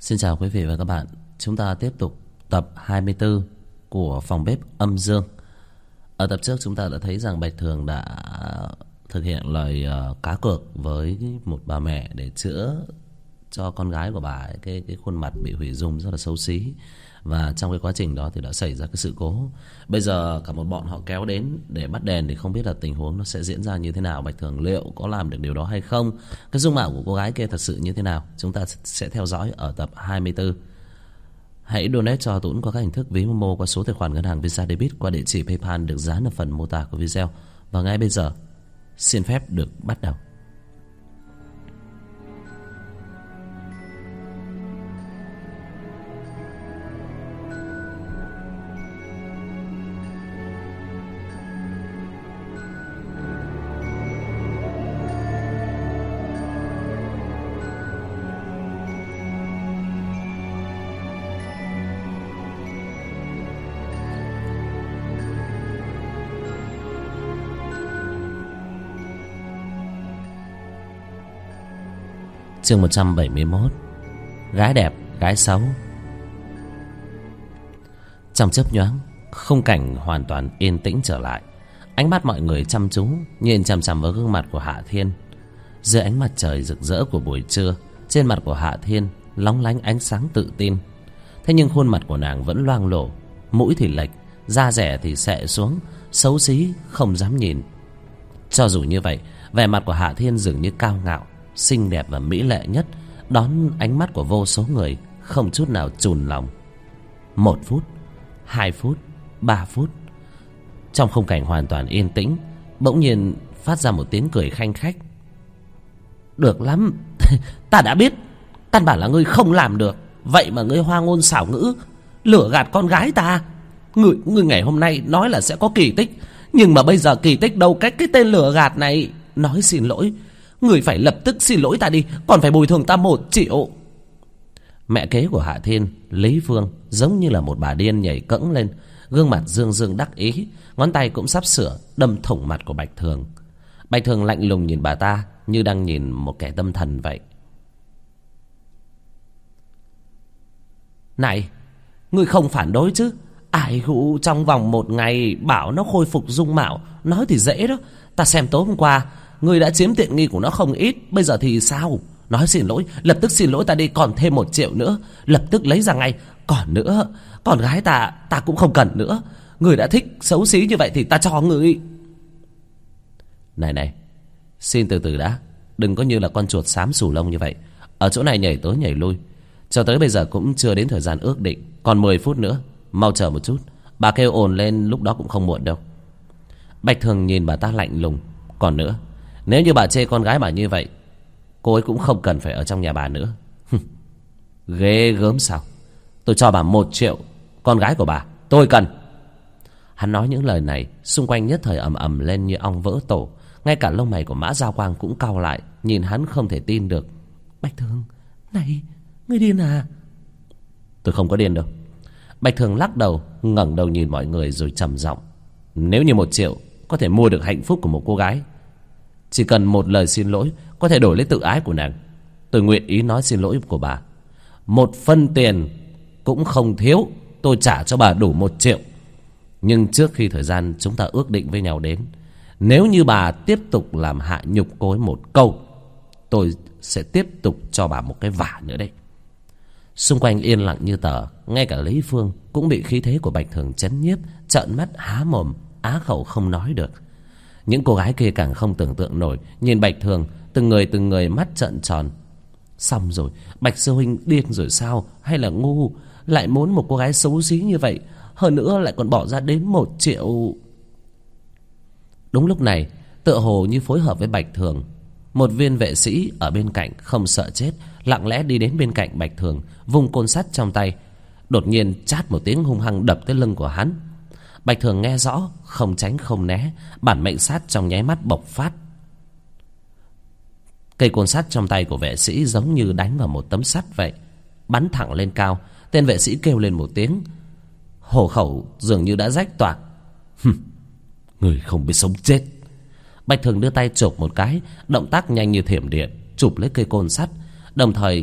Xin chào quý vị và các bạn. Chúng ta tiếp tục tập 24 của phòng bếp âm dương. Ở tập trước chúng ta đã thấy rằng Bạch Thường đã thực hiện lời cá cược với một bà mẹ để chữa cho con gái của bà ấy, cái khuôn mặt bị hủy dung rất là xấu xí. Và trong cái quá trình đó thì đã xảy ra cái sự cố. Bây giờ cả một bọn họ kéo đến để bắt đèn, thì không biết là tình huống nó sẽ diễn ra như thế nào. Bạch Thường liệu có làm được điều đó hay không? Cái dung mạo của cô gái kia thật sự như thế nào? Chúng ta sẽ theo dõi ở tập 24. Hãy donate cho Tuấn qua các hình thức ví Momo, qua số tài khoản ngân hàng Visa Debit, qua địa chỉ PayPal được dán ở phần mô tả của video. Và ngay bây giờ xin phép được bắt đầu. Chương 171. Gái đẹp, gái xấu. Trong chớp nhoáng, khung cảnh hoàn toàn yên tĩnh trở lại. Ánh mắt mọi người chăm chú nhìn chằm chằm vào gương mặt của Hạ Thiên. Dưới ánh mặt trời rực rỡ của buổi trưa, trên mặt của Hạ Thiên lóng lánh ánh sáng tự tin. Thế nhưng khuôn mặt của nàng vẫn loang lổ, mũi thì lệch, da dẻ thì xệ xuống, xấu xí không dám nhìn. Cho dù như vậy, vẻ mặt của Hạ Thiên dường như cao ngạo, xinh đẹp và mỹ lệ nhất, đón ánh mắt của vô số người không chút nào chùn lòng. 1 phút, 2 phút, 3 phút. Trong khung cảnh hoàn toàn yên tĩnh, bỗng nhiên phát ra một tiếng cười khanh khách. Được lắm, ta đã biết, căn bản là ngươi không làm được. Vậy mà ngươi hoa ngôn xảo ngữ, lừa gạt con gái ta. Ngươi ngày hôm nay nói là sẽ có kỳ tích, nhưng mà bây giờ kỳ tích đâu cách cái tên lừa gạt này. Nói xin lỗi, người phải lập tức xin lỗi ta đi, còn phải bồi thường ta 1 triệu. Mẹ kế của Hạ Thiên, Lý Phương, giống như là một bà điên nhảy cẫng lên, gương mặt dương dương đắc ý, ngón tay cũng sắp sửa đâm thủng mặt của Bạch Thường. Bạch Thường lạnh lùng nhìn bà ta như đang nhìn một kẻ tâm thần vậy. Này, ngươi không phản đối chứ? Ai hụ trong vòng 1 ngày bảo nó khôi phục dung mạo, nói thì dễ đó. Ta xem tối hôm qua ngươi đã chiếm tiện nghi của nó không ít, bây giờ thì sao? Nói xin lỗi, lập tức xin lỗi ta đi, còn thêm 1 triệu nữa, lập tức lấy ra ngay. Còn nữa, con gái ta cũng không cần nữa. Ngươi đã thích xấu xí như vậy thì ta cho ngươi. Này, xin từ từ đã, đừng có như là con chuột xám xù lông như vậy, ở chỗ này nhảy tới nhảy lui. Cho tới bây giờ cũng chưa đến thời gian ước định, còn 10 phút nữa, mau chờ một chút. Bà kêu ồn lên lúc đó cũng không muộn đâu. Bạch Thường nhìn bà ta lạnh lùng. Còn nữa, nếu như bà chê con gái bà như vậy, cô ấy cũng không cần phải ở trong nhà bà nữa. Ghê gớm sao? Tôi cho bà 1 triệu, con gái của bà tôi cần. Hắn nói những lời này, xung quanh nhất thời ầm ầm lên như ong vỡ tổ. Ngay cả lông mày của Mã Giao Quang cũng cau lại, nhìn hắn không thể tin được. Bạch Thường, này, ngươi điên à? Tôi không có điên đâu. Bạch Thường lắc đầu, ngẩng đầu nhìn mọi người rồi trầm giọng. Nếu như 1 triệu có thể mua được hạnh phúc của một cô gái, chỉ cần một lời xin lỗi có thể đổi lấy tự ái của nàng, tôi nguyện ý nói xin lỗi của bà. 1 phân tiền cũng không thiếu, tôi trả cho bà đủ 1 triệu. Nhưng trước khi thời gian chúng ta ước định với nhau đến, nếu như bà tiếp tục làm hạ nhục cô ấy 1 câu, tôi sẽ tiếp tục cho bà một cái vả nữa đấy. Xung quanh yên lặng như tờ, ngay cả Lý Phương cũng bị khí thế của Bạch Thường chấn nhiếp, trợn mắt há mồm á khẩu không nói được. Những cô gái kia càng không tưởng tượng nổi, nhìn Bạch Thường, từng người mắt trợn tròn. Xong rồi, Bạch sư huynh điên rồi sao? Hay là ngu? Lại muốn một cô gái xấu xí như vậy, hơn nữa lại còn bỏ ra đến 1 triệu. Đúng lúc này, tựa hồ như phối hợp với Bạch Thường, một viên vệ sĩ ở bên cạnh không sợ chết, lặng lẽ đi đến bên cạnh Bạch Thường, vung côn sắt trong tay, đột nhiên chát một tiếng hung hăng đập tới lưng của hắn. Bạch Thường nghe rõ, không tránh không né, bản mệnh sát trong nháy mắt bộc phát. Cây côn sắt trong tay của vệ sĩ giống như đánh vào một tấm sắt vậy, bắn thẳng lên cao. Tên vệ sĩ kêu lên một tiếng, hổ khẩu dường như đã rách toạc. Người không biết sống chết. Bạch Thường đưa tay chộp một cái, động tác nhanh như thiểm điện, chụp lấy cây côn sắt, đồng thời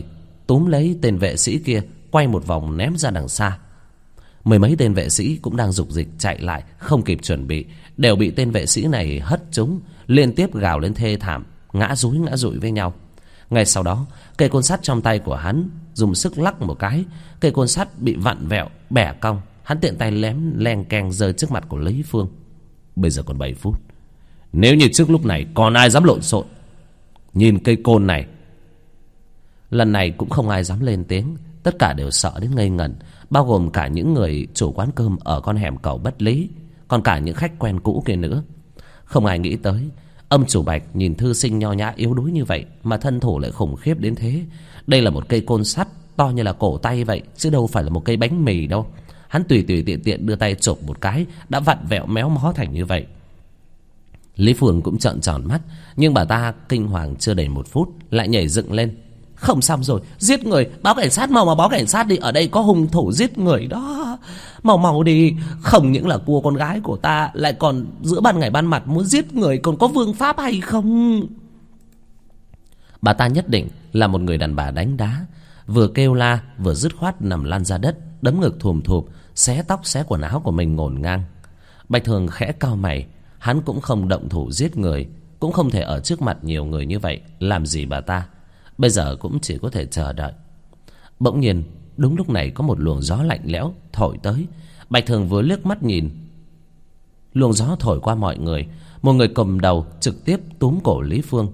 túm lấy tên vệ sĩ kia, quay một vòng ném ra đằng xa. Mười mấy tên vệ sĩ cũng đang rục rịch chạy lại, không kịp chuẩn bị, đều bị tên vệ sĩ này hất trúng, liên tiếp gào lên thê thảm, ngã rúi với nhau. Ngay sau đó, cây côn sắt trong tay của hắn dùng sức lắc một cái, cây côn sắt bị vặn vẹo, bẻ cong. Hắn tiện tay lém leng keng rơi trước mặt của Lý Phương. Bây giờ còn 7 phút. Nếu như trước lúc này còn ai dám lộn xộn, nhìn cây côn này. Lần này cũng không ai dám lên tiếng, tất cả đều sợ đến ngây ngẩn, bao gồm cả những người chủ quán cơm ở con hẻm Cầu Bất Lý, còn cả những khách quen cũ kia nữa. Không ai nghĩ tới ông chủ Bạch nhìn thư sinh nho nhã yếu đuối như vậy mà thân thủ lại khủng khiếp đến thế. Đây là một cây côn sắt to như là cổ tay vậy, chứ đâu phải là một cây bánh mì đâu. Hắn tùy tiện đưa tay chộp một cái đã vặn vẹo méo mó thành như vậy. Lý Phương cũng trợn tròn mắt, nhưng bà ta kinh hoàng chưa đầy 1 phút lại nhảy dựng lên. Không xong rồi, giết người, báo cảnh sát, mau mà báo cảnh sát đi, ở đây có hung thủ giết người đó. Mau đi, không những là cua con gái của ta, lại còn giữa ban ngày ban mặt muốn giết người, còn có vương pháp hay không? Bà ta nhất định là một người đàn bà đánh đá, vừa kêu la vừa dứt khoát nằm lăn ra đất, đấm ngực thùm thụp, xé tóc xé quần áo của mình ngổn ngang. Bạch Thường khẽ cau mày, hắn cũng không động thủ giết người, cũng không thể ở trước mặt nhiều người như vậy làm gì bà ta. Bây giờ cũng chỉ có thể chờ đợi. Bỗng nhiên đúng lúc này có một luồng gió lạnh lẽo thổi tới. Bạch Thường vừa liếc mắt nhìn, luồng gió thổi qua mọi người, một người cầm đầu trực tiếp túm cổ Lý Phương.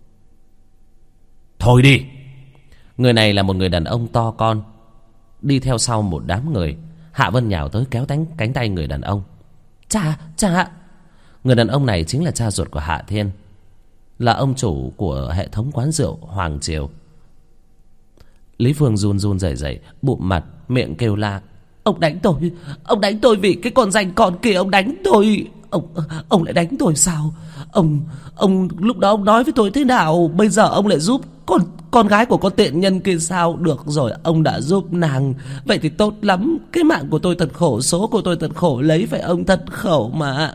Thôi đi. Người này là một người đàn ông to con, đi theo sau một đám người. Hạ Vân nhào tới kéo cánh tay người đàn ông. Cha. Người đàn ông này chính là cha ruột của Hạ Thiên, là ông chủ của hệ thống quán rượu Hoàng Triều. Lý Phương run rẩy bụm mặt, miệng kêu la: Ông đánh tôi vì cái con danh con kia, ông đánh tôi. Ông lại đánh tôi sao? Ông lúc đó ông nói với tôi thế nào? Bây giờ ông lại giúp con gái của con tiện nhân kia sao? Được rồi, ông đã giúp nàng, vậy thì tốt lắm. Cái mạng của tôi thật khổ, số của tôi thật khổ, lấy phải ông thật khổ mà.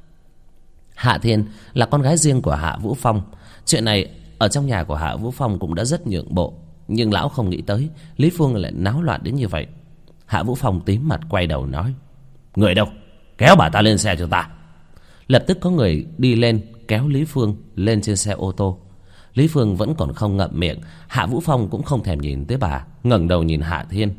Hạ Thiên là con gái riêng của Hạ Vũ Phong. Chuyện này ở trong nhà của Hạ Vũ Phong cũng đã rất nhượng bộ, nhưng lão không nghĩ tới Lý Phương lại náo loạn đến như vậy. Hạ Vũ Phong tím mặt quay đầu nói: Người đâu? Kéo bà ta lên xe cho ta. Lập tức có người đi lên kéo Lý Phương lên trên xe ô tô. Lý Phương vẫn còn không ngậm miệng. Hạ Vũ Phong cũng không thèm nhìn tới bà, ngẩng đầu nhìn Hạ Thiên: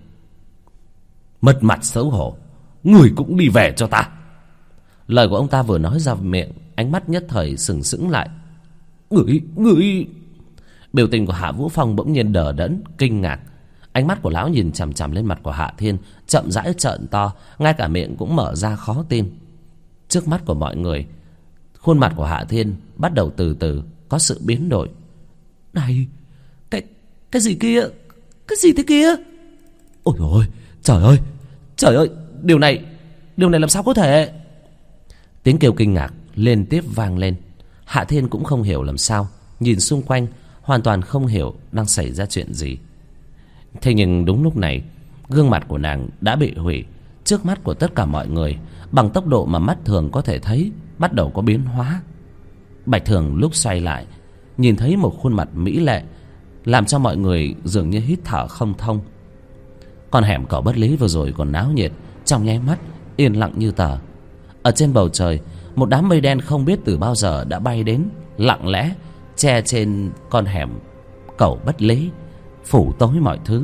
Mất mặt xấu hổ, người cũng đi về cho ta. Lời của ông ta vừa nói ra miệng, ánh mắt nhất thời sừng sững lại. Người. Biểu tình của Hạ Vũ Phong bỗng nhiên đờ đẫn, kinh ngạc. Ánh mắt của lão nhìn chằm chằm lên mặt của Hạ Thiên, chậm rãi trợn to, ngay cả miệng cũng mở ra khó tin. Trước mắt của mọi người, khuôn mặt của Hạ Thiên bắt đầu từ từ có sự biến đổi. Này, cái gì kia? Cái gì thế kia? Ôi ôi, trời ơi, điều này làm sao có thể? Tiếng kêu kinh ngạc liên tiếp vang lên. Hạ Thiên cũng không hiểu làm sao, nhìn xung quanh hoàn toàn không hiểu đang xảy ra chuyện gì. Thế nhưng đúng lúc này, gương mặt của nàng đã bị hủy trước mắt của tất cả mọi người, bằng tốc độ mà mắt thường có thể thấy, bắt đầu có biến hóa. Bạch Thường lúc xoay lại, nhìn thấy một khuôn mặt mỹ lệ, làm cho mọi người dường như hít thở không thông. Con hẻm Cầu Bất Lý vừa rồi còn náo nhiệt, trong nháy mắt yên lặng như tờ. Ở trên bầu trời, một đám mây đen không biết từ bao giờ đã bay đến, lặng lẽ che trên con hẻm Cầu Bất Lý, phủ tối mọi thứ.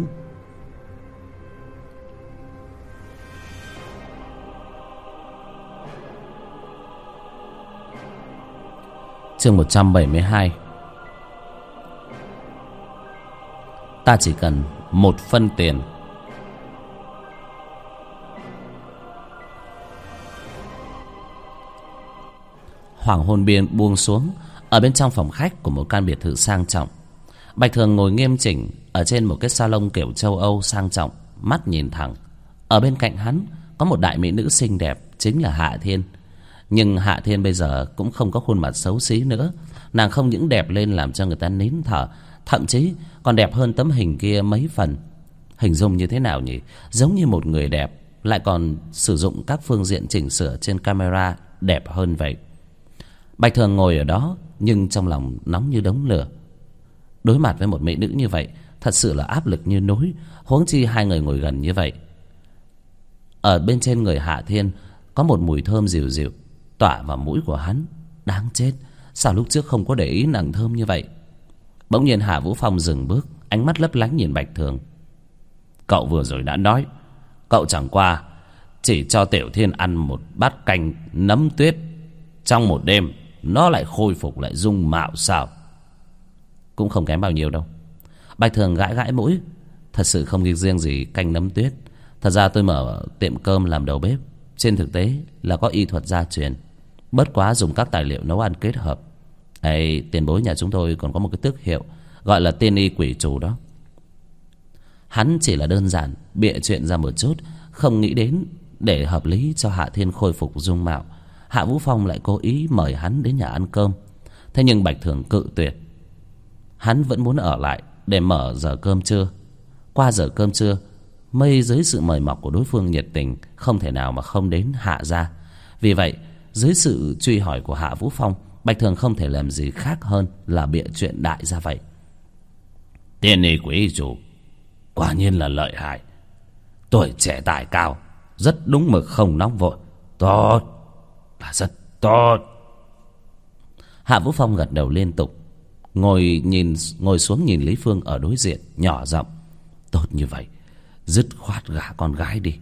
Chương 172. Ta chỉ cần 1 phân tiền. Hoàng hôn biên buông xuống ở bên trong phòng khách của một căn biệt thự sang trọng. Bạch Thường ngồi nghiêm chỉnh ở trên một cái salon kiểu châu Âu sang trọng, mắt nhìn thẳng. Ở bên cạnh hắn có một đại mỹ nữ xinh đẹp, chính là Hạ Thiên. Nhưng Hạ Thiên bây giờ cũng không có khuôn mặt xấu xí nữa. Nàng không những đẹp lên làm cho người ta nín thở, thậm chí còn đẹp hơn tấm hình kia mấy phần. Hình dung như thế nào nhỉ? Giống như một người đẹp, lại còn sử dụng các phương diện chỉnh sửa trên camera đẹp hơn vậy. Bạch Thường ngồi ở đó, nhưng trong lòng nóng như đống lửa. Đối mặt với một mỹ nữ như vậy, thật sự là áp lực như núi, huống chi hai người ngồi gần như vậy. Ở bên trên người Hạ Thiên có một mùi thơm dịu dịu tỏa vào mũi của hắn. Đáng chết, sao lúc trước không có để ý nàng thơm như vậy. Bỗng nhiên Hạ Vũ Phong dừng bước, ánh mắt lấp lánh nhìn Bạch Thường. Cậu vừa rồi đã nói, cậu chẳng qua chỉ cho Tiểu Thiên ăn một bát canh nấm tuyết, trong một đêm nó lại khôi phục lại dung mạo sao? Cũng không kém bao nhiêu đâu. Bạch Thường gãi gãi mũi. Thật sự không ghi riêng gì canh nấm tuyết. Thật ra tôi mở tiệm cơm làm đầu bếp, trên thực tế là có y thuật gia truyền, bất quá dùng các tài liệu nấu ăn kết hợp. Tiền bối nhà chúng tôi còn có một cái tước hiệu gọi là tiên y quỷ chủ đó. Hắn chỉ là đơn giản bịa chuyện ra một chút, không nghĩ đến để hợp lý cho Hạ Thiên khôi phục dung mạo, Hạ Vũ Phong lại cố ý mời hắn đến nhà ăn cơm. Thế nhưng Bạch Thường cự tuyệt. Hắn vẫn muốn ở lại để mở giờ cơm trưa. Qua giờ cơm trưa, mây dưới sự mời mọc của đối phương nhiệt tình, không thể nào mà không đến Hạ gia. Vì vậy, dưới sự truy hỏi của Hạ Vũ Phong, Bạch Thường không thể làm gì khác hơn là bịa chuyện đại ra vậy. Tiên y quý chủ quả nhiên là lợi hại, tuổi trẻ tài cao, rất đúng mực không nóng vội, tốt, là rất tốt. Hạ Vũ Phong gật đầu liên tục, ngồi xuống nhìn Lý Phương ở đối diện, nhỏ giọng. Tốt như vậy, dứt khoát gả con gái đi.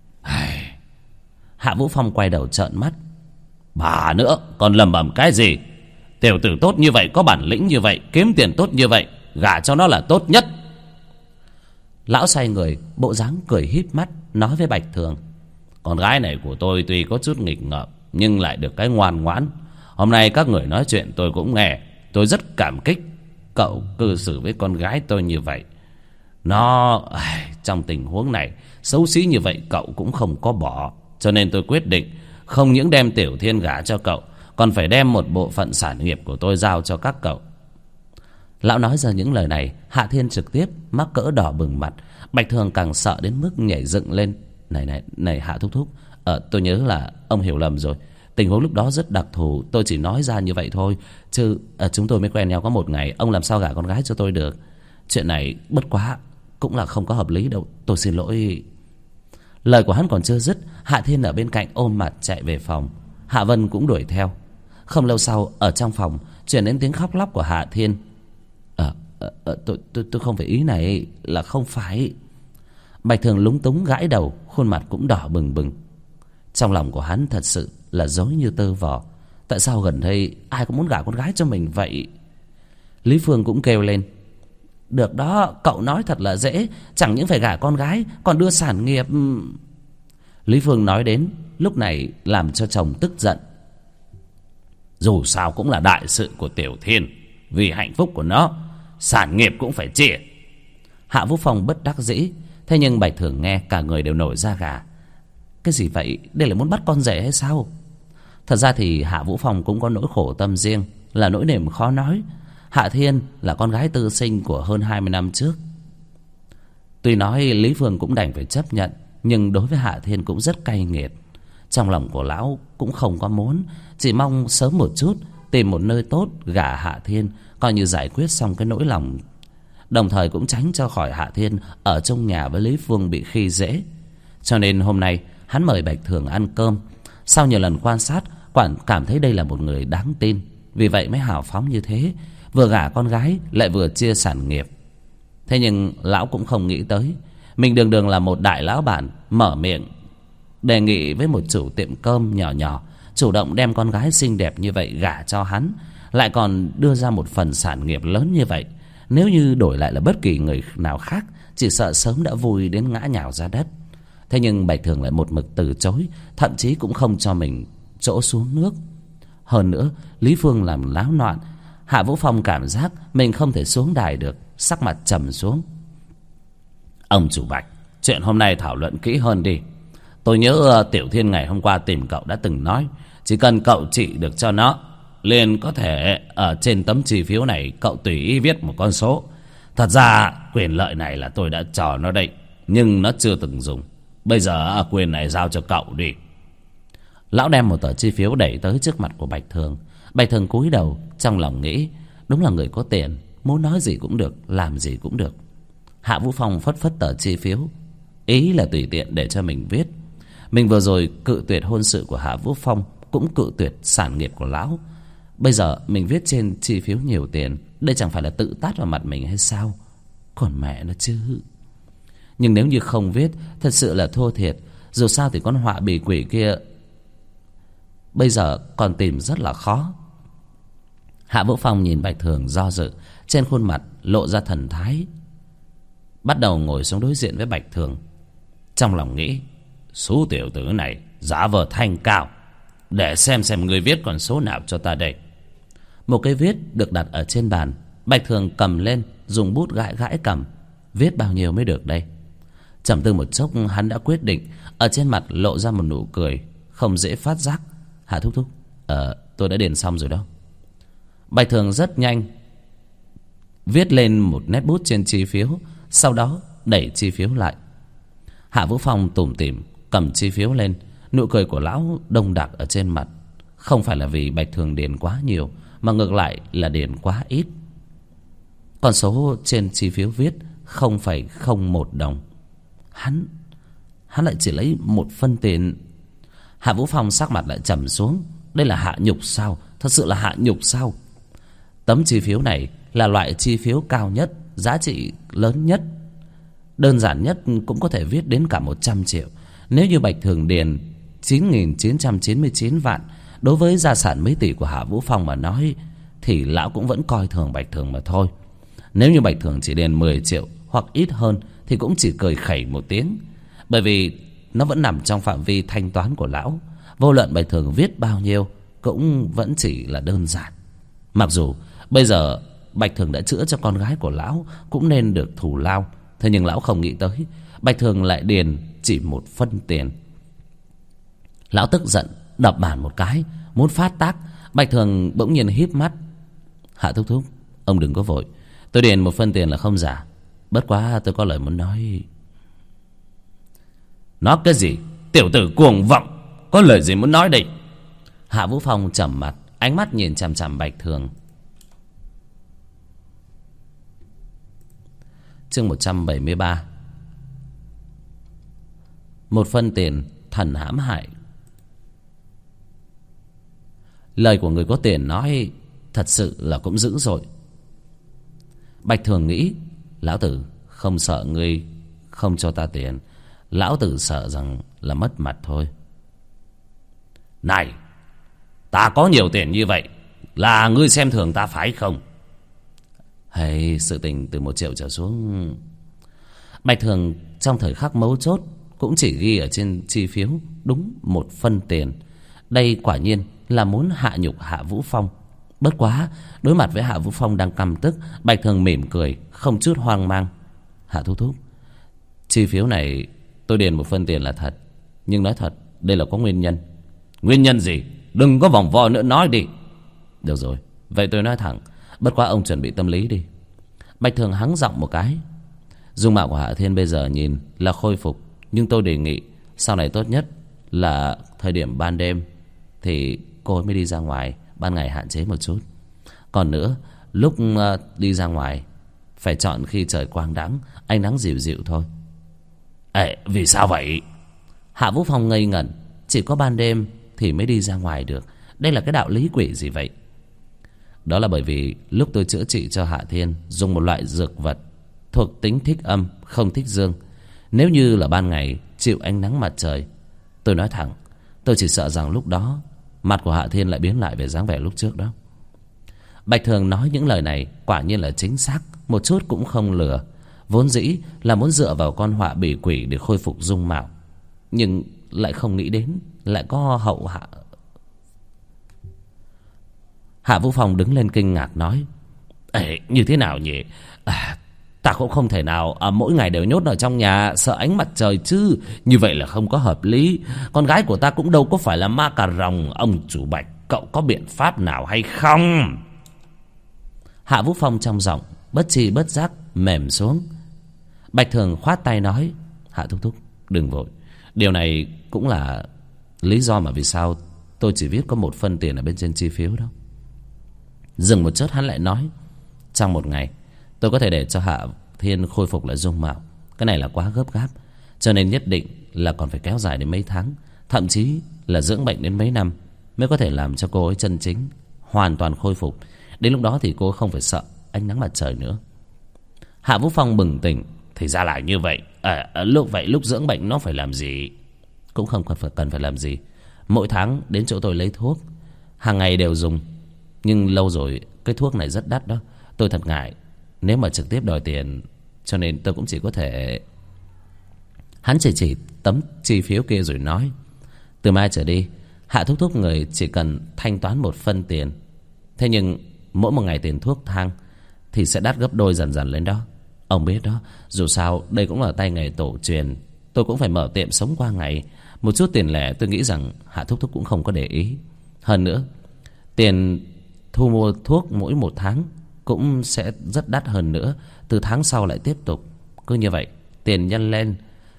Hạ Vũ Phong quay đầu trợn mắt. Bà nữa, còn lầm bầm cái gì? Tiểu tử tốt như vậy, có bản lĩnh như vậy, kiếm tiền tốt như vậy, gả cho nó là tốt nhất. Lão xoay người, bộ dáng cười híp mắt, nói với Bạch Thường. Con gái này của tôi tuy có chút nghịch ngợm, nhưng lại được cái ngoan ngoãn. Hôm nay các người nói chuyện tôi cũng nghe, tôi rất cảm kích cậu cư xử với con gái tôi như vậy. Nó trong tình huống này xấu xí như vậy cậu cũng không có bỏ, cho nên tôi quyết định không những đem Tiểu Thiên gả cho cậu, còn phải đem một bộ phận sản nghiệp của tôi giao cho các cậu. Lão nói ra những lời này, Hạ Thiên trực tiếp mắc cỡ đỏ bừng mặt. Bạch Thường càng sợ đến mức nhảy dựng lên. Này Hạ thúc thúc, tôi nhớ là ông hiểu lầm rồi. Tình huống lúc đó rất đặc thù, tôi chỉ nói ra như vậy thôi, chứ chúng tôi mới quen nhau có một ngày, ông làm sao gả con gái cho tôi được. Chuyện này bất quá cũng là không có hợp lý đâu, tôi xin lỗi. Lời của hắn còn chưa dứt, Hạ Thiên ở bên cạnh ôm mặt chạy về phòng. Hạ Vân cũng đuổi theo. Không lâu sau, ở trong phòng truyền đến tiếng khóc lóc của Hạ Thiên. Tôi không phải ý này, là không phải. Bạch Thường lúng túng gãi đầu, khuôn mặt cũng đỏ bừng bừng. Trong lòng của hắn thật sự là rối như tơ vò. Tại sao gần đây ai cũng muốn gả con gái cho mình vậy? Lý Phương cũng kêu lên. Được đó, cậu nói thật là dễ, chẳng những phải gả con gái, còn đưa sản nghiệp. Lý Phương nói đến lúc này làm cho chồng tức giận. Dù sao cũng là đại sự của Tiểu Thiên, vì hạnh phúc của nó, sản nghiệp cũng phải chia. Hạ Vũ Phong bất đắc dĩ. Thế nhưng Bạch Thường nghe cả người đều nổi da gà. Cái gì vậy? Đây là muốn bắt con rể hay sao? Thật ra thì Hạ Vũ Phong cũng có nỗi khổ tâm riêng, là nỗi niềm khó nói. Hạ Thiên là con gái tư sinh của hơn 20 năm trước. Tuy nói Lý Phương cũng đành phải chấp nhận, nhưng đối với Hạ Thiên cũng rất cay nghiệt. Trong lòng của lão cũng không có muốn, chỉ mong sớm một chút tìm một nơi tốt gả Hạ Thiên, coi như giải quyết xong cái nỗi lòng, đồng thời cũng tránh cho khỏi Hạ Thiên ở trong nhà với Lý Phương bị khi dễ. Cho nên hôm nay hắn mời Bạch Thường ăn cơm. Sau nhiều lần quan sát, cảm thấy đây là một người đáng tin, vì vậy mới hào phóng như thế, vừa gả con gái lại vừa chia sản nghiệp. Thế nhưng lão cũng không nghĩ tới, mình đường đường là một đại lão bản, mở miệng đề nghị với một chủ tiệm cơm nhỏ nhỏ, chủ động đem con gái xinh đẹp như vậy gả cho hắn, lại còn đưa ra một phần sản nghiệp lớn như vậy. Nếu như đổi lại là bất kỳ người nào khác, chỉ sợ sớm đã vui đến ngã nhào ra đất. Thế nhưng Bạch Thường lại một mực từ chối, thậm chí cũng không cho mình chỗ xuống nước. Hơn nữa, Lý Phương làm láo loạn. Hạ Vũ Phong cảm giác mình không thể xuống đài được, sắc mặt trầm xuống. Ông chủ Bạch, chuyện hôm nay thảo luận kỹ hơn đi. Tôi nhớ Tiểu Thiên ngày hôm qua tìm cậu đã từng nói, chỉ cần cậu trị được cho nó, liền có thể ở trên tấm chi phiếu này cậu tùy ý viết một con số. Thật ra quyền lợi này là tôi đã cho nó đây, nhưng nó chưa từng dùng. Bây giờ quyền này giao cho cậu đi. Lão đem một tờ chi phiếu đẩy tới trước mặt của Bạch Thường. Bạch Thường cúi đầu, trong lòng nghĩ, đúng là người có tiền, muốn nói gì cũng được, làm gì cũng được. Hạ Vũ Phong phất phất tờ chi phiếu, ý là tùy tiện để cho mình viết. Mình vừa rồi cự tuyệt hôn sự của Hạ Vũ Phong, cũng cự tuyệt sản nghiệp của lão. Bây giờ mình viết trên chi phiếu nhiều tiền, đây chẳng phải là tự tát vào mặt mình hay sao? Còn mẹ nó chứ. Nhưng nếu như không viết, thật sự là thua thiệt. Dù sao thì con họa bì quỷ kia bây giờ còn tìm rất là khó. Hạ Vũ Phong nhìn Bạch Thường do dự, trên khuôn mặt lộ ra thần thái, bắt đầu ngồi xuống đối diện với Bạch Thường. Trong lòng nghĩ, số tiểu tử này giả vờ thanh cao, để xem người viết con số nào cho ta đây. Một cái viết được đặt ở trên bàn. Bạch Thường cầm lên, dùng bút gãi gãi cầm. Viết bao nhiêu mới được đây? Trầm tư một chốc, hắn đã quyết định. Ở trên mặt lộ ra một nụ cười không dễ phát giác. Hạ thúc thúc, tôi đã điền xong rồi đó. Bạch Thường rất nhanh viết lên một nét bút trên chi phiếu, sau đó đẩy chi phiếu lại. Hạ Vũ Phong tủm tỉm cầm chi phiếu lên. Nụ cười của lão đông đặc ở trên mặt. Không phải là vì Bạch Thường điền quá nhiều, mà ngược lại là điền quá ít. Con số trên chi phiếu viết 0,01 đồng. Hắn lại chỉ lấy 1 phân tiền. Hạ Vũ Phong sắc mặt lại trầm xuống. Đây là hạ nhục sao? Thật sự là hạ nhục sao? Tấm chi phiếu này là loại chi phiếu cao nhất, giá trị lớn nhất. Đơn giản nhất cũng có thể viết đến cả 100 triệu. Nếu như Bạch Thường điền 9.999 vạn, đối với gia sản mấy tỷ của Hạ Vũ Phong mà nói, thì lão cũng vẫn coi thường Bạch Thường mà thôi. Nếu như Bạch Thường chỉ điền 10 triệu hoặc ít hơn thì cũng chỉ cười khẩy một tiếng, bởi vì nó vẫn nằm trong phạm vi thanh toán của lão. Vô luận Bạch Thường viết bao nhiêu cũng vẫn chỉ là đơn giản. Mặc dù bây giờ Bạch Thường đã chữa cho con gái của lão, cũng nên được thù lao. Thế nhưng lão không nghĩ tới Bạch Thường lại điền chỉ 1 phân tiền. Lão tức giận đập bàn một cái, muốn phát tác. Bạch Thường bỗng nhiên híp mắt. Hạ thúc thúc, ông đừng có vội. Tôi điền 1 phân tiền là không giả. Bất quá tôi có lời muốn nói. Nói cái gì? Tiểu tử cuồng vọng, có lời gì muốn nói đây? Hạ Vũ Phong trầm mặt, ánh mắt nhìn chằm chằm Bạch Thường. Chương 173. 1 phân tiền, thần hãm hại. Lời của người có tiền nói thật sự là cũng dữ dội. Bạch Thường nghĩ, lão tử không sợ ngươi không cho ta tiền, lão tử sợ rằng là mất mặt thôi. Này, ta có nhiều tiền như vậy, là ngươi xem thường ta phải không? Hay sự tình từ 1 triệu trở xuống. Bạch Thường trong thời khắc mấu chốt cũng chỉ ghi ở trên chi phiếu đúng 1 phân tiền. Đây quả nhiên là muốn hạ nhục Hạ Vũ Phong. Bất quá đối mặt với Hạ Vũ Phong đang căm tức, Bạch Thường mỉm cười không chút hoang mang. Hạ thúc thúc, chi phiếu này tôi điền 1 phân tiền là thật, nhưng nói thật đây là có nguyên nhân. Nguyên nhân gì? Đừng có vòng vo nữa, nói đi. Được rồi, vậy tôi nói thẳng. Bất quá ông chuẩn bị tâm lý đi. Bạch Thường hắng giọng một cái. Dung mạo của Hạ Thiên bây giờ nhìn là khôi phục, nhưng tôi đề nghị sau này tốt nhất là thời điểm ban đêm thì cô ấy mới đi ra ngoài, ban ngày hạn chế một chút. Còn nữa, lúc đi ra ngoài phải chọn khi trời quang đãng, ánh nắng dịu dịu thôi. Ê, vì sao vậy? Hạ Vũ Phong ngây ngẩn. Chỉ có ban đêm thì mới đi ra ngoài được. Đây là cái đạo lý quỷ gì vậy? Đó là bởi vì lúc tôi chữa trị cho Hạ Thiên dùng một loại dược vật thuộc tính thích âm, không thích dương. Nếu như là ban ngày chịu ánh nắng mặt trời, tôi nói thẳng, tôi chỉ sợ rằng lúc đó mặt của Hạ Thiên lại biến lại về dáng vẻ lúc trước đó. Bạch Thường nói những lời này quả nhiên là chính xác, một chút cũng không lừa. Vốn dĩ là muốn dựa vào con họa bỉ quỷ để khôi phục dung mạo, nhưng lại không nghĩ đến lại có hậu hạ. Hạ Vũ Phong đứng lên kinh ngạc nói: Ê, như thế nào nhỉ? Ta cũng không thể nào mỗi ngày đều nhốt ở trong nhà sợ ánh mặt trời chứ. Như vậy là không có hợp lý. Con gái của ta cũng đâu có phải là ma cà rồng. Ông chủ Bạch, cậu có biện pháp nào hay không? Hạ Vũ Phong trong giọng bất tri bất giác mềm xuống. Bạch Thường khoát tay nói: Hạ thúc thúc, đừng vội. Điều này cũng là lý do mà vì sao tôi chỉ viết có 1 phân tiền ở bên trên chi phiếu đâu. Dừng một chút hắn lại nói: Trong một ngày tôi có thể để cho Hạ Thiên khôi phục lại dung mạo, cái này là quá gấp gáp, cho nên nhất định là còn phải kéo dài đến mấy tháng, thậm chí là dưỡng bệnh đến mấy năm mới có thể làm cho cô ấy chân chính hoàn toàn khôi phục. Đến lúc đó thì cô không phải sợ ánh nắng mặt trời nữa. Hạ Vũ Phong bừng tỉnh. Thì ra là như vậy. Lúc dưỡng bệnh nó phải làm gì? Cũng không cần phải làm gì. Mỗi tháng đến chỗ tôi lấy thuốc, hàng ngày đều dùng. Nhưng lâu rồi cái thuốc này rất đắt đó. Tôi thật ngại nếu mà trực tiếp đòi tiền, cho nên tôi cũng chỉ có thể... Hắn chỉ tấm chi phiếu kia rồi nói, từ mai trở đi Hạ thúc người chỉ cần thanh toán 1 phân tiền. Thế nhưng mỗi một ngày tiền thuốc thang thì sẽ đắt gấp đôi dần dần lên đó. Ông biết đó, dù sao đây cũng là tay nghề tổ truyền, tôi cũng phải mở tiệm sống qua ngày. Một chút tiền lẻ tôi nghĩ rằng Hạ thúc cũng không có để ý. Hơn nữa, tiền thu mua thuốc mỗi 1 tháng cũng sẽ rất đắt hơn nữa. Từ tháng sau lại tiếp tục. Cứ như vậy tiền nhân lên.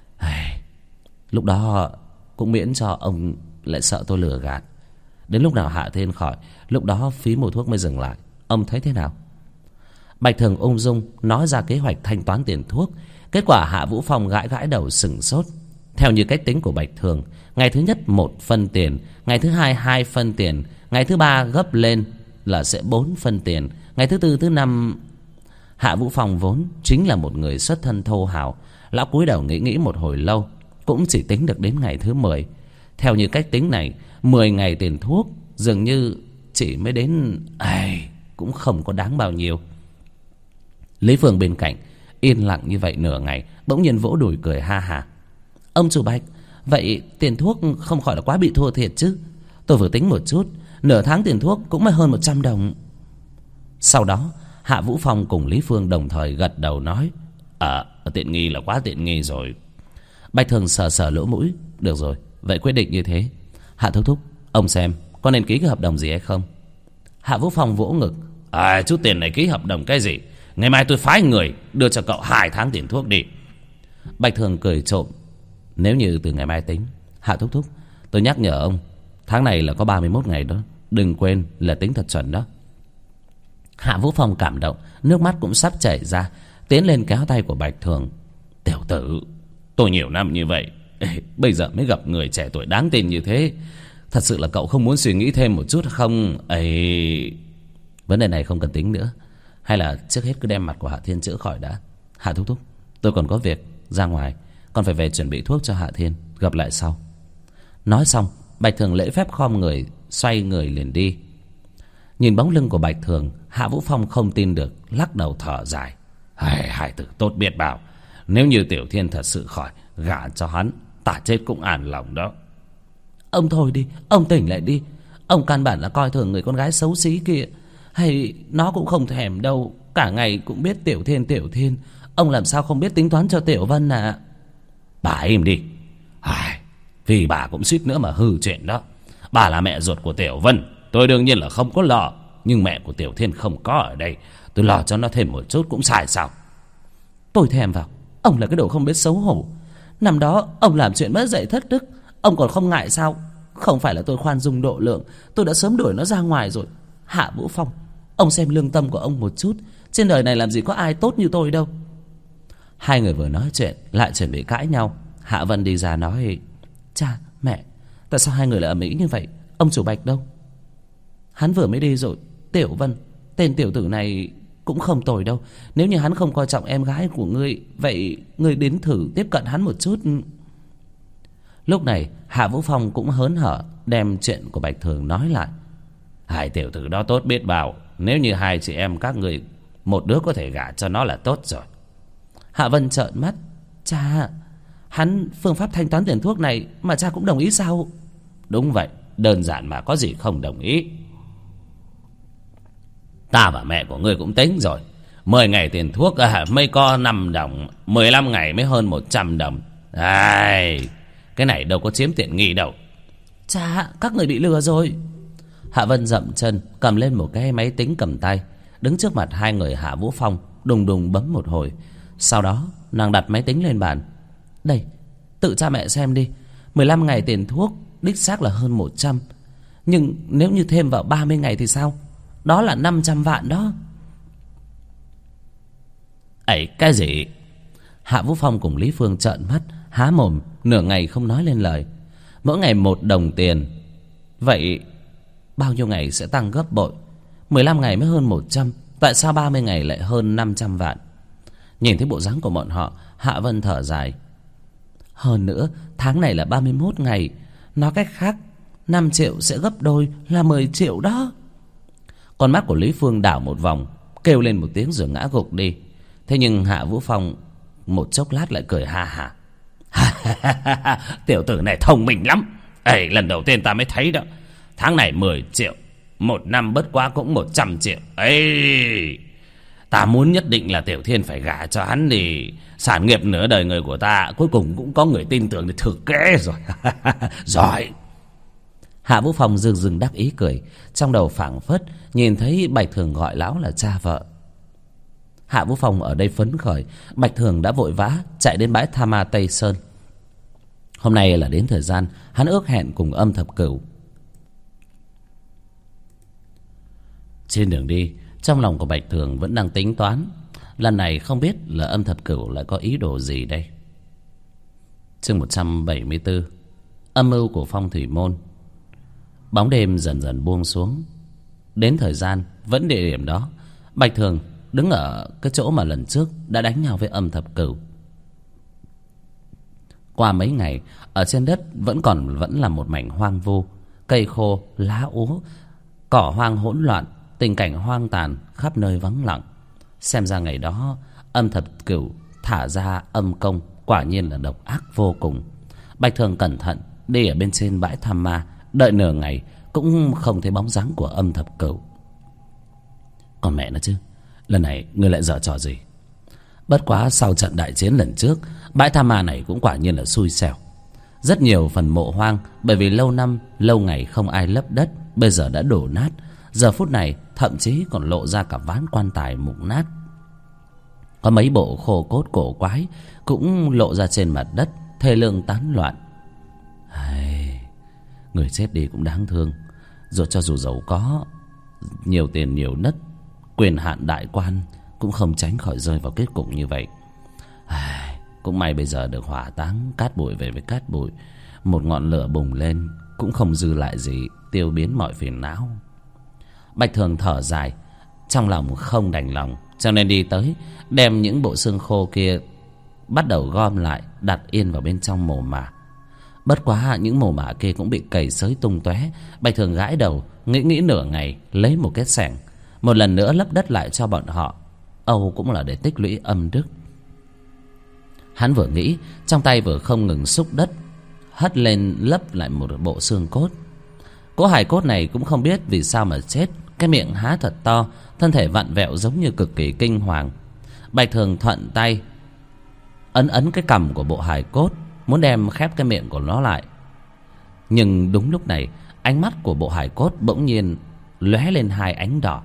Lúc đó cũng miễn cho ông lại sợ tôi lừa gạt. Đến lúc nào Hạ Thiên khỏi, lúc đó phí mua thuốc mới dừng lại. Ông thấy thế nào? Bạch Thường ung dung nói ra kế hoạch thanh toán tiền thuốc. Kết quả Hạ Vũ Phong gãi đầu sừng sốt. Theo như cách tính của Bạch Thường, ngày thứ nhất 1 phân tiền, ngày thứ hai 2 phân tiền, ngày thứ ba gấp lên là sẽ 4 phân tiền, ngày thứ tư thứ năm... Hạ Vũ Phong vốn chính là một người xuất thân thô hào. Lão cúi đầu nghĩ một hồi lâu, cũng chỉ tính được đến ngày thứ 10. Theo như cách tính này, 10 ngày tiền thuốc dường như chỉ mới đến... cũng không có đáng bao nhiêu. Lý Phương bên cạnh yên lặng như vậy nửa ngày, bỗng nhiên vỗ đùi cười ha ha. Ông chủ Bạch, vậy tiền thuốc không khỏi là quá bị thua thiệt chứ? Tôi vừa tính một chút, nửa tháng tiền thuốc cũng mới hơn 100 đồng. Sau đó Hạ Vũ Phong cùng Lý Phương đồng thời gật đầu nói, tiện nghi là quá tiện nghi rồi. Bạch Thường sờ lỗ mũi. Được rồi, vậy quyết định như thế. Hạ thúc, ông xem có nên ký cái hợp đồng gì hay không? Hạ Vũ Phong vỗ ngực. Chút tiền này ký hợp đồng cái gì? Ngày mai tôi phái người đưa cho cậu 2 tháng tiền thuốc đi. Bạch Thường cười trộm. Nếu như từ ngày mai tính, Hạ thúc, tôi nhắc nhở ông, tháng này là có 31 ngày đó, đừng quên là tính thật chuẩn đó. Hạ Vũ Phong cảm động, nước mắt cũng sắp chảy ra, tiến lên kéo tay của Bạch Thường. Tiểu tử, tôi nhiều năm như vậy, bây giờ mới gặp người trẻ tuổi đáng tin như thế. Thật sự là cậu không muốn suy nghĩ thêm một chút không? Vấn đề này không cần tính nữa. Hay là trước hết cứ đem mặt của Hạ Thiên chữa khỏi đã. Hạ thúc, tôi còn có việc ra ngoài, còn phải về chuẩn bị thuốc cho Hạ Thiên. Gặp lại sau. Nói xong, Bạch Thường lễ phép khom người, xoay người liền đi. Nhìn bóng lưng của Bạch Thường, Hạ Vũ Phong không tin được, lắc đầu thở dài. Hải tử tốt biết bao, nếu như Tiểu Thiên thật sự khỏi, gả cho hắn, ta chết cũng an lòng đó. Ông thôi đi, ông tỉnh lại đi. Ông căn bản là coi thường người con gái xấu xí kia. Hay nó cũng không thèm đâu, cả ngày cũng biết Tiểu Thiên. Ông làm sao không biết tính toán cho Tiểu Vân à? Bà im đi. Vì bà cũng suýt nữa mà hư chuyện đó. Bà là mẹ ruột của Tiểu Vân, tôi đương nhiên là không có lo. Nhưng mẹ của Tiểu Thiên không có ở đây, tôi lo cho nó thêm một chút cũng sai sao? Tôi thèm vào, ông là cái đồ không biết xấu hổ. Năm đó ông làm chuyện mất dạy thất đức, ông còn không ngại sao? Không phải là tôi khoan dung độ lượng, tôi đã sớm đuổi nó ra ngoài rồi. Hạ Vũ Phong, ông xem lương tâm của ông một chút. Trên đời này làm gì có ai tốt như tôi đâu. Hai người vừa nói chuyện lại chuẩn bị cãi nhau. Hạ Vân đi ra nói, cha, mẹ, tại sao hai người lại ầm ĩ như vậy? Ông chủ Bạch đâu? Hắn vừa mới đi rồi. Tiểu Vân, tên tiểu tử này cũng không tồi đâu. Nếu như hắn không coi trọng em gái của ngươi, vậy ngươi đến thử tiếp cận hắn một chút. Lúc này Hạ Vũ Phong cũng hớn hở đem chuyện của Bạch Thường nói lại. Hai tiểu tử đó tốt biết bao, nếu như hai chị em các người một đứa có thể gả cho nó là tốt rồi. Hạ Vân trợn mắt. Cha, hắn phương pháp thanh toán tiền thuốc này mà cha cũng đồng ý sao? Đúng vậy, đơn giản mà có gì không đồng ý. Ta và mẹ của ngươi cũng tính rồi, 10 ngày tiền thuốc mới có 5 đồng, 15 ngày mới hơn 100 đồng. Cái này đâu có chiếm tiện nghi đâu. Cha, các người bị lừa rồi. Hạ Vân dậm chân, cầm lên một cái máy tính cầm tay, đứng trước mặt hai người Hạ Vũ Phong, đùng đùng bấm một hồi. Sau đó nàng đặt máy tính lên bàn. Đây, tự cha mẹ xem đi. 15 ngày tiền thuốc đích xác là hơn 100. Nhưng nếu như thêm vào 30 ngày thì sao? Đó là 500 vạn đó. Ấy cái gì? Hạ Vũ Phong cùng Lý Phương trợn mắt há mồm nửa ngày không nói lên lời. Mỗi ngày 1 đồng tiền, vậy bao nhiêu ngày sẽ tăng gấp bội? 15 ngày mới hơn 100, tại sao 30 ngày lại hơn 500 vạn? Nhìn thấy bộ dáng của bọn họ, Hạ Vân thở dài. Hơn nữa tháng này là 31 ngày, nói cách khác 5 triệu sẽ gấp đôi là 10 triệu đó. Con mắt của Lý Phương đảo một vòng, kêu lên một tiếng rồi ngã gục đi. Thế nhưng Hạ Vũ Phong một chốc lát lại cười ha hả. Tiểu tử này thông minh lắm. Ê, lần đầu tiên ta mới thấy đó. Tháng này 10 triệu, 1 năm bất quá cũng 100 triệu. Ê, ta muốn nhất định là Tiểu Thiên phải gả cho hắn thì sản nghiệp nửa đời người của ta cuối cùng cũng có người tin tưởng để thử kế rồi. Giỏi. Hạ Vũ Phong dừng dừng đắc ý cười, trong đầu phảng phất nhìn thấy Bạch Thường gọi lão là cha vợ. Hạ Vũ Phong ở đây phấn khởi, Bạch Thường đã vội vã chạy đến bãi Tha Ma Tây Sơn. Hôm nay là đến thời gian hắn ước hẹn cùng Âm Thập Cửu. Trên đường đi, trong lòng của Bạch Thường vẫn đang tính toán, lần này không biết là Âm Thập Cửu lại có ý đồ gì đây. Chương 174, âm mưu của Phong Thủy Môn. Bóng đêm dần dần buông xuống. Đến thời gian vẫn địa điểm đó, Bạch Thường đứng ở cái chỗ mà lần trước đã đánh nhau với Âm Thập Cửu. Qua mấy ngày, ở trên đất vẫn là một mảnh hoang vu, cây khô, lá úa, cỏ hoang hỗn loạn, tình cảnh hoang tàn, khắp nơi vắng lặng. Xem ra ngày đó Âm Thập Cửu thả ra âm công quả nhiên là độc ác vô cùng. Bạch Thường cẩn thận đi ở bên trên bãi Tham Ma, đợi nửa ngày cũng không thấy bóng dáng của Âm Thập Cửu. Còn mẹ nó chứ, lần này ngươi lại giở trò gì? Bất quá sau trận đại chiến lần trước, bãi Tham Ma này cũng quả nhiên là xui xẻo. Rất nhiều phần mộ hoang bởi vì lâu năm lâu ngày không ai lấp đất, bây giờ đã đổ nát. Giờ phút này thậm chí còn lộ ra cả ván quan tài mục nát. Có mấy bộ khô cốt cổ quái cũng lộ ra trên mặt đất, thê lương tán loạn. Người chết đi cũng đáng thương. Rồi cho dù giàu có, nhiều tiền nhiều đất, quyền hạn đại quan, cũng không tránh khỏi rơi vào kết cục như vậy. Cũng may bây giờ được hỏa táng, cát bụi về với cát bụi. Một ngọn lửa bùng lên cũng không dư lại gì, tiêu biến mọi phiền não. Bạch Thường thở dài, trong lòng không đành lòng, cho nên đi tới đem những bộ xương khô kia bắt đầu gom lại, đặt yên vào bên trong mồ mả. Bất quá những mồ mả kia cũng bị cày xới tung tóe. Bạch Thường gãi đầu, nghĩ nửa ngày, lấy một cái xẻng, một lần nữa lấp đất lại cho bọn họ. Âu cũng là để tích lũy âm đức. Hắn vừa nghĩ, trong tay vừa không ngừng xúc đất, hất lên lấp lại một bộ xương cốt. Cỗ hài cốt này cũng không biết vì sao mà chết, cái miệng há thật to, thân thể vặn vẹo giống như cực kỳ kinh hoàng. Bạch Thường thuận tay ấn cái cằm của bộ hài cốt, muốn đem khép cái miệng của nó lại. Nhưng đúng lúc này, ánh mắt của bộ hài cốt bỗng nhiên lóe lên hai ánh đỏ.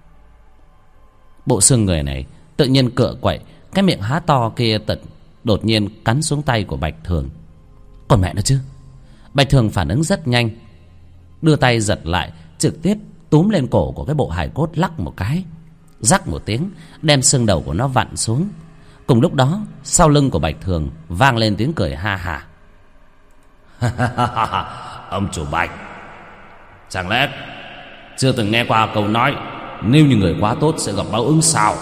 Bộ xương người này tự nhiên cựa quậy, cái miệng há to kia đột nhiên cắn xuống tay của Bạch Thường. Còn mẹ nó chứ. Bạch Thường phản ứng rất nhanh, đưa tay giật lại, trực tiếp túm lên cổ của cái bộ hài cốt, lắc một cái, rắc một tiếng, đem xương đầu của nó vặn xuống. Cùng lúc đó, sau lưng của Bạch Thường vang lên tiếng cười ha hả. Ông chủ Bạch, chẳng lẽ chưa từng nghe qua câu nói nếu như người quá tốt sẽ gặp báo ứng sao?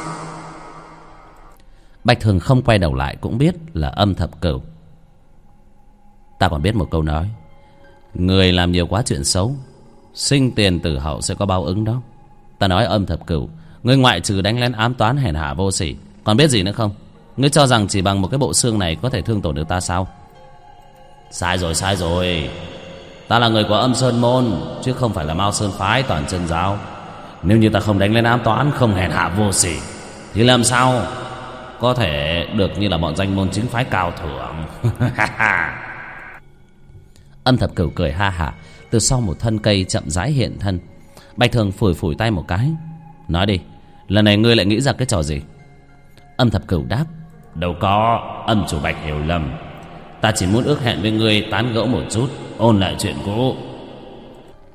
Bạch Thường không quay đầu lại cũng biết là Âm Thập Cửu. Ta còn biết một câu nói, người làm nhiều quá chuyện xấu, sinh tiền tử hậu sẽ có báo ứng đó. Ta nói Âm Thập Cửu, ngươi ngoại trừ đánh lén ám toán hèn hạ vô sỉ, còn biết gì nữa không? Ngươi cho rằng chỉ bằng một cái bộ xương này có thể thương tổn được ta sao? Sai rồi. Ta là người của Âm Sơn Môn, chứ không phải là Mao Sơn Phái toàn chân giáo. Nếu như ta không đánh lên ám toán, không hèn hạ vô sỉ, thì làm sao có thể được như là bọn danh môn chính phái cao thượng. Âm Thập Cửu cười ha hả, từ sau một thân cây chậm rãi hiện thân. Bạch Thường phủi tay một cái, nói đi, lần này ngươi lại nghĩ ra cái trò gì? Âm Thập Cửu đáp, đâu có, Âm chủ Bạch hiểu lầm. Ta chỉ muốn ước hẹn với ngươi tán gẫu một chút, ôn lại chuyện cũ.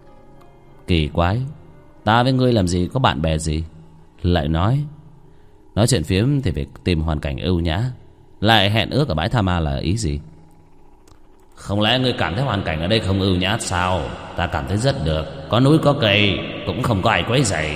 Kỳ quái, ta với ngươi làm gì có bạn bè gì? Lại nói Nói chuyện phiếm thì phải tìm hoàn cảnh ưu nhã. Lại hẹn ước ở bãi Tha Ma là ý gì? Không lẽ ngươi cảm thấy hoàn cảnh ở đây không ưu nhã sao? Ta cảm thấy rất được. Có núi có cây, cũng không có ai quấy rầy.